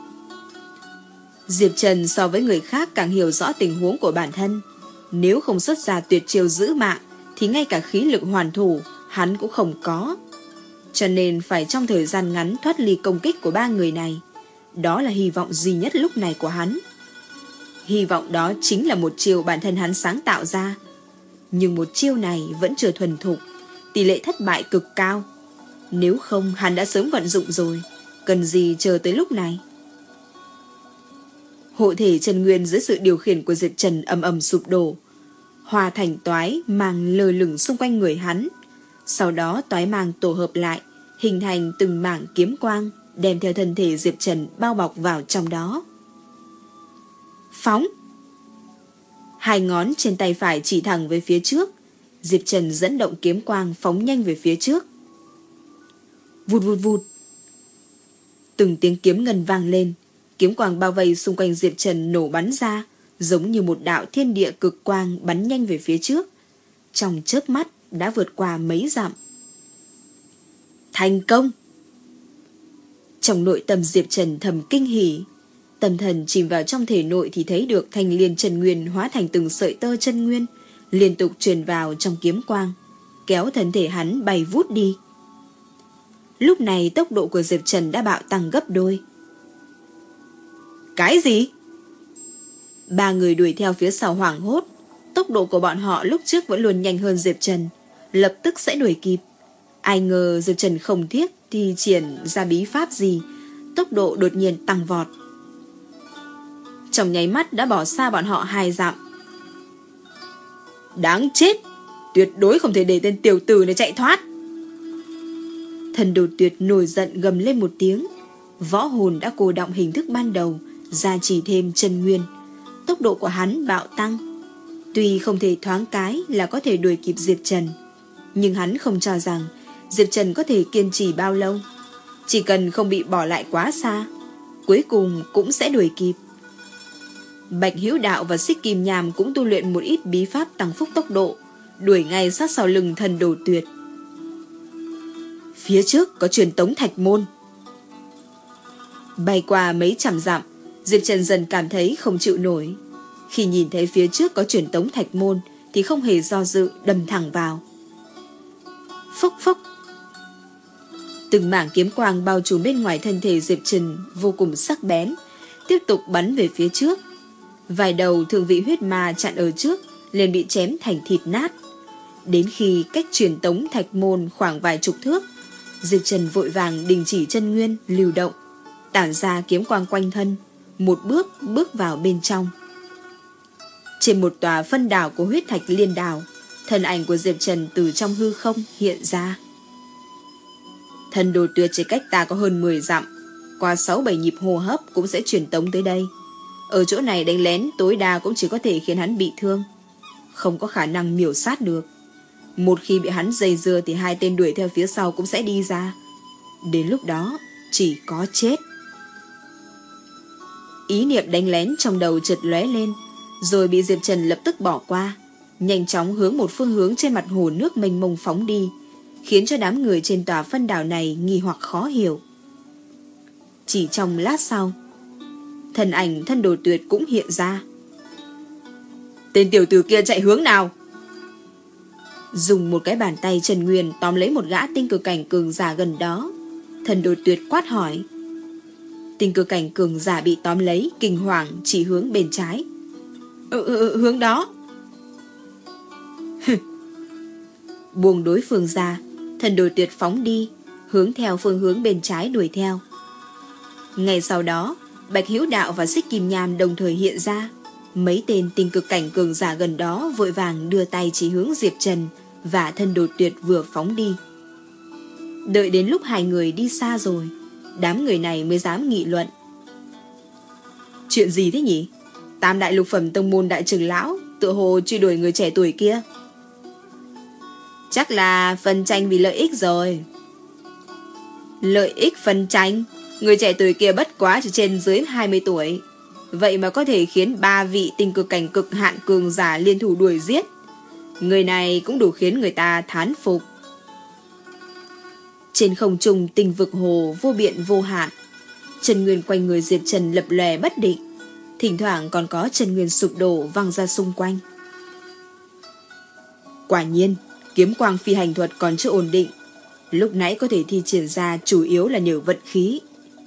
Diệp Trần so với người khác càng hiểu rõ tình huống của bản thân. Nếu không xuất ra tuyệt chiêu giữ mạng thì ngay cả khí lực hoàn thủ hắn cũng không có. Cho nên phải trong thời gian ngắn thoát ly công kích của ba người này. Đó là hy vọng duy nhất lúc này của hắn. Hy vọng đó chính là một chiêu bản thân hắn sáng tạo ra. Nhưng một chiêu này vẫn chưa thuần thục, tỷ lệ thất bại cực cao. Nếu không hắn đã sớm vận dụng rồi, cần gì chờ tới lúc này. Hộ thể chân nguyên dưới sự điều khiển của Diệp Trần ầm ầm sụp đổ, hòa thành toái mang lơ lửng xung quanh người hắn. Sau đó toái mang tổ hợp lại, hình thành từng mảng kiếm quang, đem theo thân thể Diệp Trần bao bọc vào trong đó. Phóng! Hai ngón trên tay phải chỉ thẳng về phía trước, Diệp Trần dẫn động kiếm quang phóng nhanh về phía trước. Vụt vụt vụt! Từng tiếng kiếm ngân vang lên, kiếm quang bao vây xung quanh Diệp Trần nổ bắn ra, giống như một đạo thiên địa cực quang bắn nhanh về phía trước. Trong chớp mắt đã vượt qua mấy dặm. Thành công! Trong nội tâm Diệp Trần thầm kinh hỉ. Tâm thần chìm vào trong thể nội thì thấy được thanh liên chân nguyên hóa thành từng sợi tơ chân nguyên, liên tục truyền vào trong kiếm quang, kéo thân thể hắn bay vút đi. Lúc này tốc độ của Diệp Trần đã bạo tăng gấp đôi. Cái gì? Ba người đuổi theo phía sau hoảng hốt. Tốc độ của bọn họ lúc trước vẫn luôn nhanh hơn Diệp Trần, lập tức sẽ đuổi kịp. Ai ngờ Diệp Trần không tiếc thì triển ra bí pháp gì, tốc độ đột nhiên tăng vọt. Trong nháy mắt đã bỏ xa bọn họ hai dặm. Đáng chết! Tuyệt đối không thể để tên tiểu tử này chạy thoát. Thần Đồ Tuyệt nổi giận gầm lên một tiếng. Võ hồn đã cô động hình thức ban đầu, gia trì thêm chân nguyên. Tốc độ của hắn bạo tăng. Tuy không thể thoáng cái là có thể đuổi kịp Diệp Trần, nhưng hắn không cho rằng Diệp Trần có thể kiên trì bao lâu. Chỉ cần không bị bỏ lại quá xa, cuối cùng cũng sẽ đuổi kịp. Bạch Hữu Đạo và Xích Kim Nham cũng tu luyện một ít bí pháp tăng phúc tốc độ, đuổi ngay sát sau lưng Thần Đồ Tuyệt. Phía trước có truyền tống thạch môn. Bay qua mấy trăm dặm, Diệp Trần dần cảm thấy không chịu nổi. Khi nhìn thấy phía trước có truyền tống thạch môn thì không hề do dự, đâm thẳng vào. Phốc phốc! Từng mảng kiếm quang bao trùm bên ngoài thân thể Diệp Trần vô cùng sắc bén, tiếp tục bắn về phía trước. Vài đầu thường vị huyết ma chặn ở trước liền bị chém thành thịt nát. Đến khi cách truyền tống thạch môn khoảng vài chục thước, Diệp Trần vội vàng đình chỉ chân nguyên lưu động, tản ra kiếm quang quanh thân, một bước bước vào bên trong. Trên một tòa phân đảo của huyết thạch liên đảo, thân ảnh của Diệp Trần từ trong hư không hiện ra. Thần Đồ Tuyệt chỉ cách ta có hơn mười dặm, qua sáu bảy nhịp hô hấp cũng sẽ truyền tống tới đây. Ở chỗ này đánh lén tối đa cũng chỉ có thể khiến hắn bị thương, không có khả năng miểu sát được. Một khi bị hắn dây dưa thì hai tên đuổi theo phía sau cũng sẽ đi ra. Đến lúc đó chỉ có chết. Ý niệm đánh lén trong đầu chợt lóe lên, rồi bị Diệp Trần lập tức bỏ qua, nhanh chóng hướng một phương hướng trên mặt hồ nước mênh mông phóng đi, khiến cho đám người trên tòa phân đảo này nghi hoặc khó hiểu. Chỉ trong lát sau, thân ảnh Thần Đồ Tuyệt cũng hiện ra. Tên tiểu tử kia chạy hướng nào? Dùng một cái bàn tay Trần Nguyên tóm lấy một gã tinh cực cảnh cường giả gần đó, Thần Đồ Tuyệt quát hỏi. Tinh cực cảnh cường giả bị tóm lấy, kinh hoàng chỉ hướng bên trái. Ừ, ừ, ừ hướng đó. Buông đối phương ra, Thần Đồ Tuyệt phóng đi, hướng theo phương hướng bên trái đuổi theo. Ngay sau đó, Bạch Hữu Đạo và Xích Kim Nham đồng thời hiện ra. Mấy tên tinh cực cảnh cường giả gần đó vội vàng đưa tay chỉ hướng Diệp Trần và Thần Đồ Tuyệt vừa phóng đi. Đợi đến lúc hai người đi xa rồi, đám người này mới dám nghị luận. Chuyện gì thế nhỉ? Tam đại lục phẩm tông môn đại trưởng lão tựa hồ truy đuổi người trẻ tuổi kia. Chắc là phân tranh vì lợi ích rồi. Lợi ích phân tranh? Người trẻ tuổi kia bất quá chỉ trên dưới hai mươi tuổi, vậy mà có thể khiến ba vị tinh cực cảnh cực hạn cường giả liên thủ đuổi giết. Người này cũng đủ khiến người ta thán phục. Trên không trung tinh vực hồ vô biện vô hạn, chân nguyên quanh người Diệp Trần lập lòe bất định, thỉnh thoảng còn có chân nguyên sụp đổ văng ra xung quanh. Quả nhiên, kiếm quang phi hành thuật còn chưa ổn định, lúc nãy có thể thi triển ra chủ yếu là nhờ vận khí.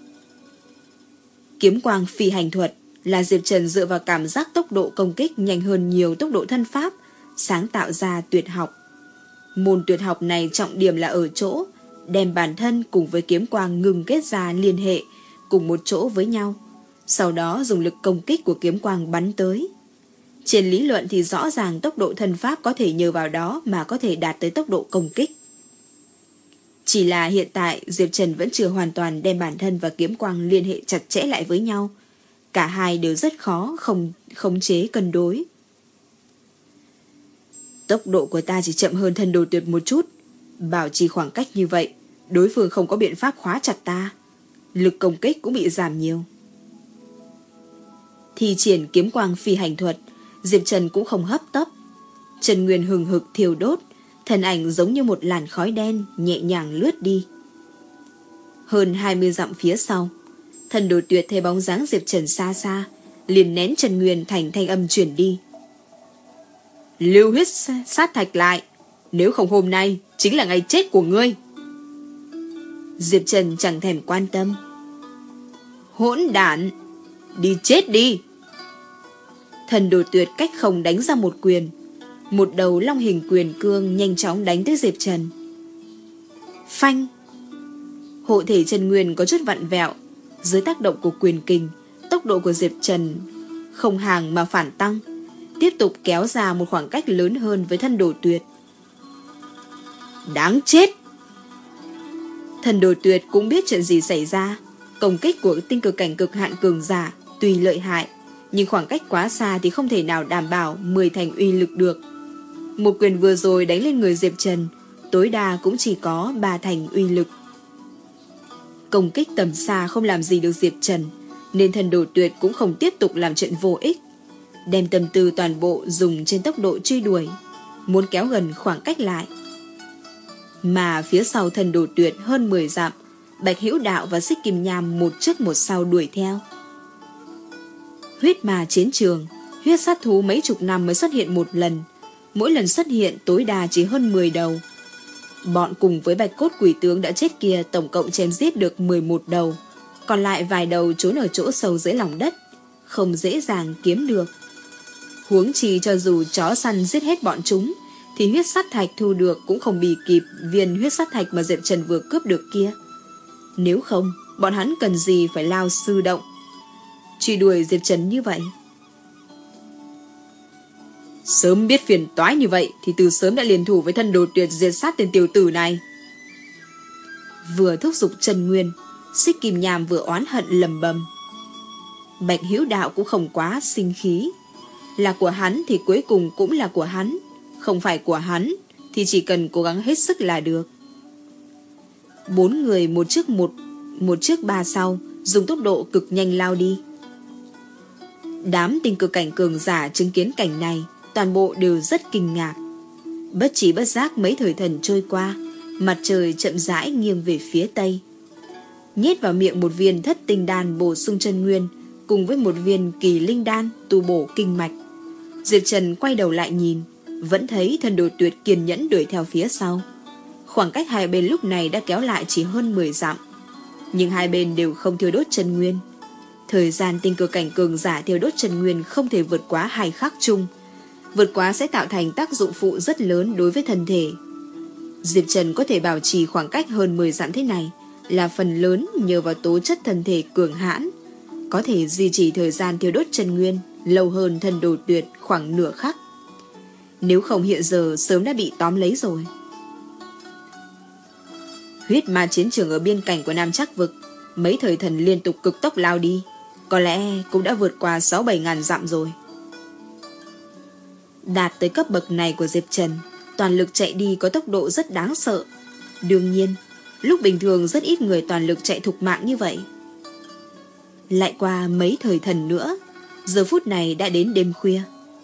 Kiếm quang phi hành thuật là Diệp Trần dựa vào cảm giác tốc độ công kích nhanh hơn nhiều tốc độ thân pháp, sáng tạo ra tuyệt học. Môn tuyệt học này trọng điểm là ở chỗ đem bản thân cùng với kiếm quang ngừng kết ra liên hệ cùng một chỗ với nhau, sau đó dùng lực công kích của kiếm quang bắn tới. Trên lý luận thì rõ ràng tốc độ thân pháp có thể nhờ vào đó mà có thể đạt tới tốc độ công kích. Chỉ là hiện tại Diệp Trần vẫn chưa hoàn toàn đem bản thân và kiếm quang liên hệ chặt chẽ lại với nhau. Cả hai đều rất khó không khống chế cân đối. Tốc độ của ta chỉ chậm hơn Thân Đồ Tuyệt một chút. Bảo trì khoảng cách như vậy, đối phương không có biện pháp khóa chặt ta. Lực công kích cũng bị giảm nhiều. Thi triển kiếm quang phi hành thuật, Diệp Trần cũng không hấp tấp. Trần Nguyên hừng hực thiêu đốt, thân ảnh giống như một làn khói đen nhẹ nhàng lướt đi. Hơn hai mươi dặm phía sau, Thần Đồ Tuyệt thấy bóng dáng Diệp Trần xa xa, liền nén Trần Nguyên thành thanh âm chuyển đi. Lưu huyết sát thạch lại, nếu không hôm nay chính là ngày chết của ngươi. Diệp Trần chẳng thèm quan tâm. Hỗn đản, đi chết đi. Thần Đồ Tuyệt cách không đánh ra một quyền. Một đầu long hình quyền cương nhanh chóng đánh tới Diệp Trần. Phanh. Hộ thể Trần Nguyên có chút vặn vẹo. Dưới tác động của quyền kình, tốc độ của Diệp Trần không hàng mà phản tăng, tiếp tục kéo ra một khoảng cách lớn hơn với Thần Đồ Tuyệt. Đáng chết. Thần Đồ Tuyệt cũng biết chuyện gì xảy ra. Công kích của tinh cực cảnh cực hạn cường giả tuy lợi hại, nhưng khoảng cách quá xa thì không thể nào đảm bảo mười thành uy lực được. Một quyền vừa rồi đánh lên người Diệp Trần, tối đa cũng chỉ có ba thành uy lực. Công kích tầm xa không làm gì được Diệp Trần, nên Thần Đồ Tuyệt cũng không tiếp tục làm chuyện vô ích, đem tâm tư toàn bộ dùng trên tốc độ truy đuổi, muốn kéo gần khoảng cách lại. Mà phía sau Thần Đồ Tuyệt hơn mười dặm, Bạch Hữu Đạo và Xích Kim Nham một trước một sau đuổi theo. Huyết ma chiến trường, huyết sát thú mấy chục năm mới xuất hiện một lần, mỗi lần xuất hiện tối đa chỉ hơn mười đầu. Bọn cùng với Bạch Cốt Quỷ Tướng đã chết kia tổng cộng chém giết được mười một đầu, còn lại vài đầu trốn ở chỗ sâu dưới lòng đất, không dễ dàng kiếm được. Huống chi cho dù chó săn giết hết bọn chúng, thì huyết sát thạch thu được cũng không bì kịp viên huyết sát thạch mà Diệp Trần vừa cướp được kia. Nếu không, bọn hắn cần gì phải lao sư động, truy đuổi Diệp Trần như vậy. Sớm biết phiền toái như vậy thì từ sớm đã liên thủ với Thần Đồ Tuyệt diệt sát tên tiểu tử này. Vừa thúc giục Trần Nguyên, Xích Kim Nham vừa oán hận lầm bầm. Bạch Hữu Đạo cũng không quá sinh khí. Là của hắn thì cuối cùng cũng là của hắn, không phải của hắn thì chỉ cần cố gắng hết sức là được. Bốn người một trước một, một trước ba sau, dùng tốc độ cực nhanh lao đi. Đám tinh cực cảnh cường giả chứng kiến cảnh này, toàn bộ đều rất kinh ngạc. Bất chỉ bất giác mấy thời thần trôi qua, mặt trời chậm rãi nghiêng về phía tây. Nhét vào miệng một viên thất tinh đan bổ sung chân nguyên, cùng với một viên kỳ linh đan tu bổ kinh mạch. Diệp Trần quay đầu lại nhìn, vẫn thấy Thần Đồ Tuyệt kiên nhẫn đuổi theo phía sau. Khoảng cách hai bên lúc này đã kéo lại chỉ hơn mười dặm, nhưng hai bên đều không thiêu đốt chân nguyên. Thời gian tinh cực cảnh cường giả thiêu đốt chân nguyên không thể vượt quá hai khắc chung. Vượt quá sẽ tạo thành tác dụng phụ rất lớn đối với thân thể. Diệp Trần có thể bảo trì khoảng cách hơn mười dặm thế này là phần lớn nhờ vào tố chất thân thể cường hãn, có thể duy trì thời gian thiêu đốt chân nguyên lâu hơn Thần Đồ Tuyệt khoảng nửa khắc. Nếu không hiện giờ sớm đã bị tóm lấy rồi. Huyết ma chiến trường ở biên cảnh của Nam Trắc Vực, mấy thời thần liên tục cực tốc lao đi, có lẽ cũng đã vượt qua sáu bảy ngàn dặm rồi. Đạt tới cấp bậc này của Diệp Trần, toàn lực chạy đi có tốc độ rất đáng sợ. Đương nhiên, lúc bình thường rất ít người toàn lực chạy thục mạng như vậy. Lại qua mấy thời thần nữa, giờ phút này đã đến đêm khuya.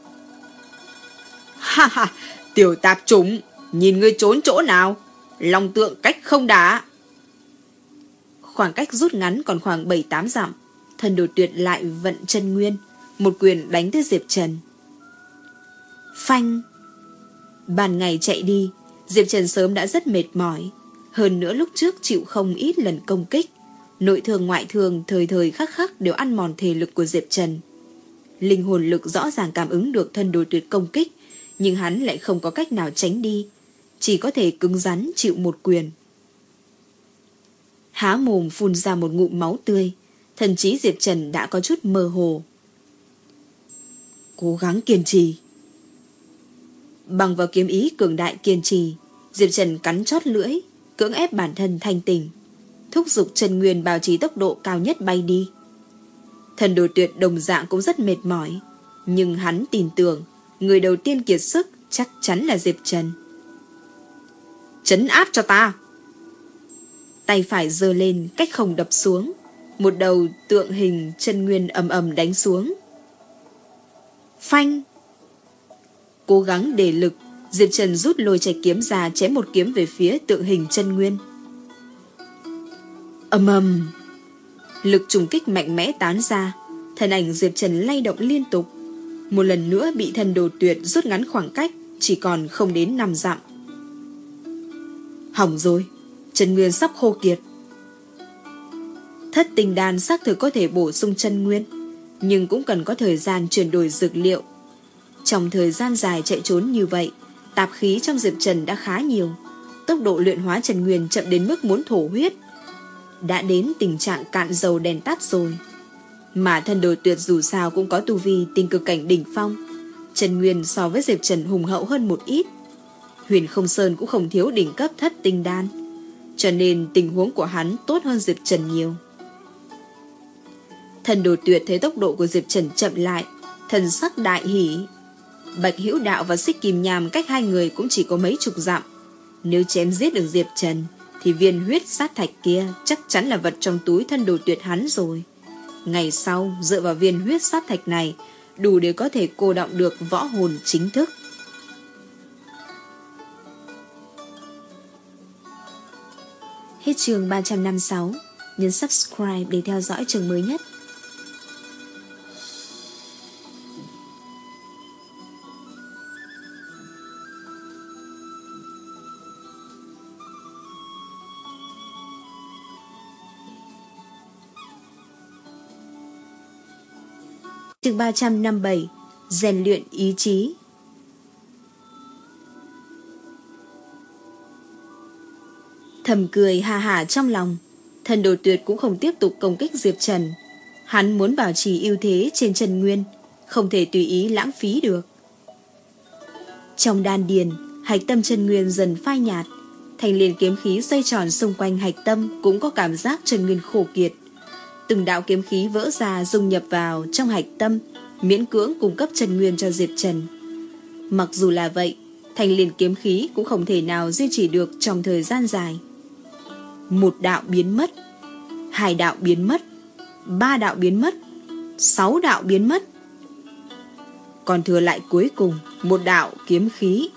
Ha ha, tiểu tạp chủng, nhìn ngươi trốn chỗ nào, lòng tượng cách không đá. Khoảng cách rút ngắn còn khoảng bảy tám dặm, Thần Đồ Tuyệt lại vận chân nguyên, một quyền đánh tới Diệp Trần. Phanh. Ban ngày chạy đi, Diệp Trần sớm đã rất mệt mỏi, hơn nữa lúc trước chịu không ít lần công kích, nội thương ngoại thương thời thời khắc khắc đều ăn mòn thể lực của Diệp Trần. Linh hồn lực rõ ràng cảm ứng được Thần Đồ Tuyệt công kích, nhưng hắn lại không có cách nào tránh đi, chỉ có thể cứng rắn chịu một quyền. Há mồm phun ra một ngụm máu tươi, thần trí Diệp Trần đã có chút mơ hồ. Cố gắng kiên trì. Bằng vào kiếm ý cường đại kiên trì, Diệp Trần cắn chót lưỡi, cưỡng ép bản thân thanh tỉnh, thúc giục Trần Nguyên bảo trì tốc độ cao nhất bay đi. Thần Đồ Tuyệt đồng dạng cũng rất mệt mỏi, nhưng hắn tin tưởng người đầu tiên kiệt sức chắc chắn là Diệp Trần. Trấn áp cho ta! Tay phải giơ lên cách không đập xuống, một đầu tượng hình chân nguyên ầm ầm đánh xuống. Phanh! Cố gắng để lực, Diệp Trần rút lôi chạy kiếm ra chém một kiếm về phía tượng hình chân nguyên. Ầm ầm! Lực trùng kích mạnh mẽ tán ra, thân ảnh Diệp Trần lay động liên tục, một lần nữa bị Thần Đồ Tuyệt rút ngắn khoảng cách, chỉ còn không đến năm dặm. Hỏng rồi, chân nguyên sắp khô kiệt. Thất tinh đan xác thực có thể bổ sung chân nguyên, nhưng cũng cần có thời gian chuyển đổi dược liệu. Trong thời gian dài chạy trốn như vậy, tạp khí trong Diệp Trần đã khá nhiều, tốc độ luyện hóa chân nguyên chậm đến mức muốn thổ huyết, đã đến tình trạng cạn dầu đèn tắt rồi. Mà Thần Đồ Tuyệt dù sao cũng có tu vi tinh cực cảnh đỉnh phong, chân nguyên so với Diệp Trần hùng hậu hơn một ít. Huyền Không Sơn cũng không thiếu đỉnh cấp thất tinh đan, cho nên tình huống của hắn tốt hơn Diệp Trần nhiều. Thần Đồ Tuyệt thấy tốc độ của Diệp Trần chậm lại, thần sắc đại hỉ. Bạch Hữu Đạo và Xích Kim Nham cách hai người cũng chỉ có mấy chục dặm. Nếu chém giết được Diệp Trần thì viên huyết sát thạch kia chắc chắn là vật trong túi Thần Đồ Tuyệt hắn rồi. Ngày sau dựa vào viên huyết sát thạch này đủ để có thể cô đọng được võ hồn chính thức. Hết chương ba trăm năm mươi sáu. Nhấn subscribe để theo dõi chương mới nhất. Chương ba trăm năm mươi bảy. Rèn luyện ý chí. Thầm cười hà hà trong lòng, Thần Đồ Tuyệt cũng không tiếp tục công kích Diệp Trần. Hắn muốn bảo trì ưu thế trên chân nguyên, không thể tùy ý lãng phí được. Trong đan điền, hạch tâm chân nguyên dần phai nhạt, thành liền kiếm khí xoay tròn xung quanh hạch tâm cũng có cảm giác chân nguyên khô kiệt. Từng đạo kiếm khí vỡ ra dung nhập vào trong hạch tâm, miễn cưỡng cung cấp chân nguyên cho Diệp Trần. Mặc dù là vậy, thành liền kiếm khí cũng không thể nào duy trì được trong thời gian dài. Một đạo biến mất, hai đạo biến mất, ba đạo biến mất, sáu đạo biến mất. Còn thừa lại cuối cùng một đạo kiếm khí.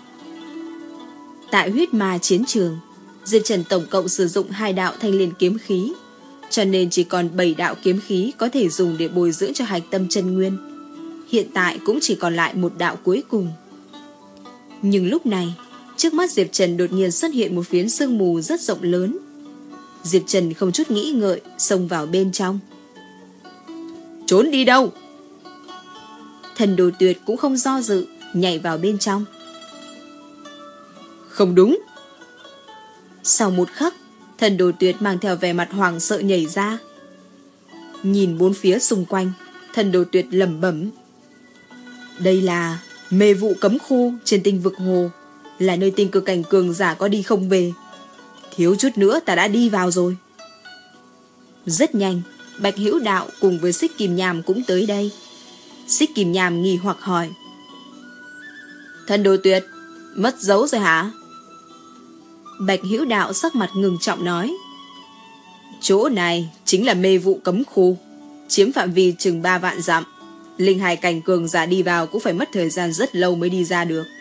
Tại huyết ma chiến trường, Diệp Trần tổng cộng sử dụng hai đạo thanh liên kiếm khí, cho nên chỉ còn bảy đạo kiếm khí có thể dùng để bồi dưỡng cho hạch tâm chân nguyên. Hiện tại cũng chỉ còn lại một đạo cuối cùng. Nhưng lúc này, trước mắt Diệp Trần đột nhiên xuất hiện một phiến sương mù rất rộng lớn. Diệp Trần không chút nghĩ ngợi xông vào bên trong. Trốn đi đâu? Thần Đồ Tuyệt cũng không do dự, nhảy vào bên trong. Không đúng. Sau một khắc, Thần Đồ Tuyệt mang theo vẻ mặt hoảng sợ nhảy ra. Nhìn bốn phía xung quanh, Thần Đồ Tuyệt lẩm bẩm. Đây là mê vụ cấm khu trên tinh vực hồ, là nơi tinh cực cảnh cường giả có đi không về. Thiếu chút nữa ta đã đi vào rồi. Rất nhanh, Bạch Hữu Đạo cùng với Xích Kim Nham cũng tới đây. Xích Kim Nham nghi hoặc hỏi. Thần Đồ Tuyệt, mất dấu rồi hả? Bạch Hữu Đạo sắc mặt ngừng trọng nói. Chỗ này chính là mê vụ cấm khu, chiếm phạm vi chừng ba vạn dặm. Linh hải cảnh cường giả đi vào cũng phải mất thời gian rất lâu mới đi ra được.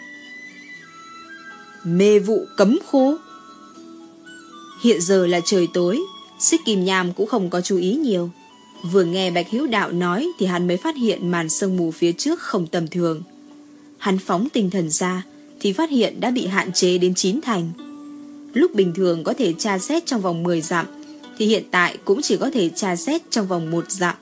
Mê vụ cấm khu? Hiện giờ là trời tối, Xích Kim Nham cũng không có chú ý nhiều. Vừa nghe Bạch Hữu Đạo nói thì hắn mới phát hiện màn sương mù phía trước không tầm thường. Hắn phóng tinh thần ra thì phát hiện đã bị hạn chế đến chín thành. Lúc bình thường có thể tra xét trong vòng mười dặm thì hiện tại cũng chỉ có thể tra xét trong vòng một dặm.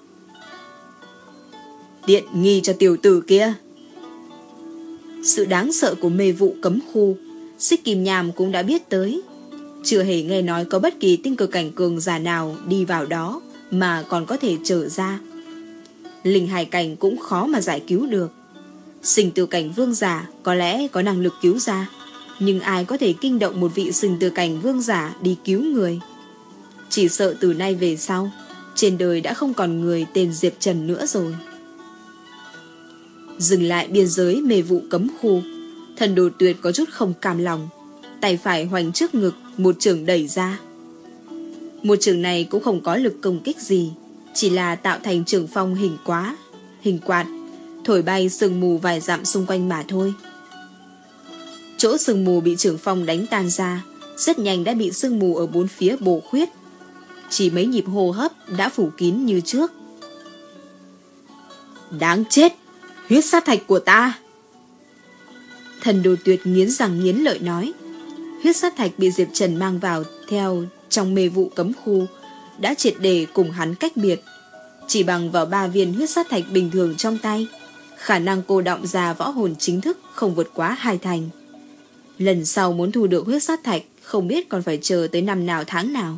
Tiện nghi cho tiểu tử kia. Sự đáng sợ của mê vụ cấm khu, Xích Kim Nham cũng đã biết tới. Chưa hề nghe nói có bất kỳ tinh cực cảnh cường giả nào đi vào đó mà còn có thể trở ra. Linh hải cảnh cũng khó mà giải cứu được. Sinh tử cảnh vương giả có lẽ có năng lực cứu ra, nhưng ai có thể kinh động một vị sinh tử cảnh vương giả đi cứu người? Chỉ sợ từ nay về sau, trên đời đã không còn người tên Diệp Trần nữa rồi. Dừng lại biên giới mê vụ cấm khu, Thần Đồ Tuyệt có chút không cam lòng, tay phải hoành trước ngực, một chưởng đẩy ra. Một chưởng này cũng không có lực công kích gì, chỉ là tạo thành chưởng phong hình quá, hình quạt, thổi bay sương mù vài dặm xung quanh mà thôi. Chỗ sương mù bị chưởng phong đánh tan ra, rất nhanh đã bị sương mù ở bốn phía bổ khuyết. Chỉ mấy nhịp hô hấp đã phủ kín như trước. Đáng chết! Huyết sát thạch của ta! Thần Đồ Tuyệt nghiến răng nghiến lợi nói. Huyết sát thạch bị Diệp Trần mang vào theo trong mê vụ cấm khu đã triệt để cùng hắn cách biệt. Chỉ bằng vào ba viên huyết sát thạch bình thường trong tay, khả năng cô động ra võ hồn chính thức không vượt quá hai thành. Lần sau muốn thu được huyết sát thạch không biết còn phải chờ tới năm nào tháng nào.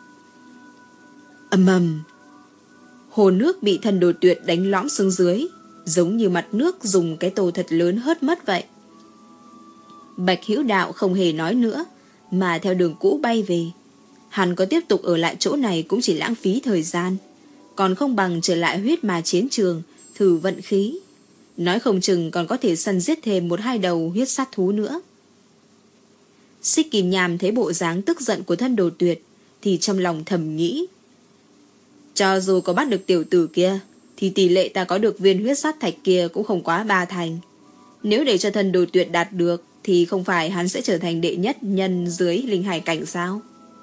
Ầm ầm, hồ nước bị Thần Đồ Tuyệt đánh lõm xuống dưới, giống như mặt nước dùng cái tô thật lớn hớt mất vậy. Bạch Hữu Đạo không hề nói nữa, mà theo đường cũ bay về. Hắn có tiếp tục ở lại chỗ này cũng chỉ lãng phí thời gian, còn không bằng trở lại huyết ma chiến trường thử vận khí. Nói không chừng còn có thể săn giết thêm một hai đầu huyết sát thú nữa. Xích Kim Nham thấy bộ dáng tức giận của Thần Đồ Tuyệt thì trong lòng thầm nghĩ, cho dù có bắt được tiểu tử kia thì tỷ lệ ta có được viên huyết sát thạch kia cũng không quá ba thành. Nếu để cho Thần Đồ Tuyệt đạt được thì không phải hắn sẽ trở thành đệ nhất nhân dưới linh hải cảnh sao?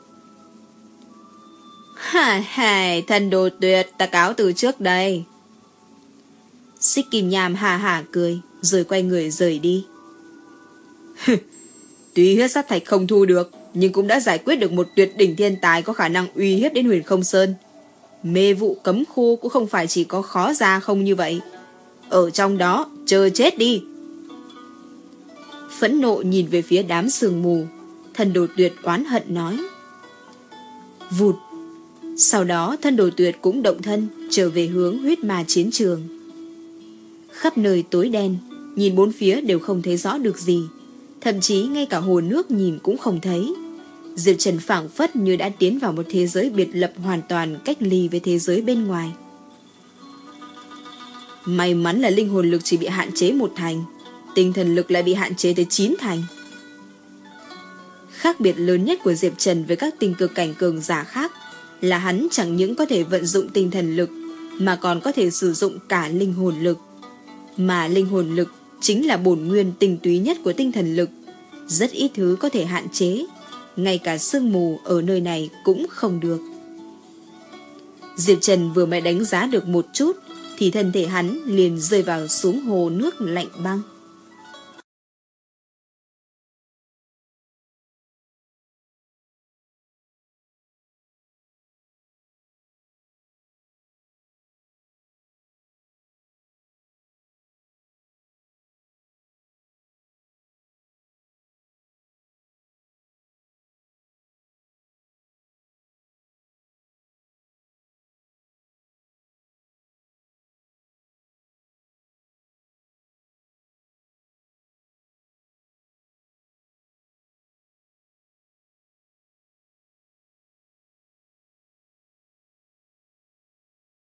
Hài hài, Thần Đồ Tuyệt, ta cáo từ trước đây. Xích Kim Nham hà hà cười, rồi quay người rời đi. Tuy huyết sát thạch không thu được, nhưng cũng đã giải quyết được một tuyệt đỉnh thiên tài có khả năng uy hiếp đến Huyền Không Sơn. Mê vụ cấm khu cũng không phải chỉ có khó ra không như vậy. Ở trong đó, chờ chết đi. Phẫn nộ nhìn về phía đám sương mù, Thần Đồ Tuyệt oán hận nói. Vụt. Sau đó Thần Đồ Tuyệt cũng động thân trở về hướng huyết ma chiến trường. Khắp nơi tối đen, nhìn bốn phía đều không thấy rõ được gì, thậm chí ngay cả hồ nước nhìn cũng không thấy. Diệp Trần phảng phất như đã tiến vào một thế giới biệt lập hoàn toàn cách ly với thế giới bên ngoài. May mắn là linh hồn lực chỉ bị hạn chế một thành, tinh thần lực lại bị hạn chế tới chín thành. Khác biệt lớn nhất của Diệp Trần với các tinh cực cảnh cường giả khác là hắn chẳng những có thể vận dụng tinh thần lực mà còn có thể sử dụng cả linh hồn lực. Mà linh hồn lực chính là bổn nguyên tinh túy nhất của tinh thần lực, rất ít thứ có thể hạn chế, ngay cả sương mù ở nơi này cũng không được. Diệp Trần vừa mới đánh giá được một chút thì thân thể hắn liền rơi vào xuống hồ nước lạnh băng.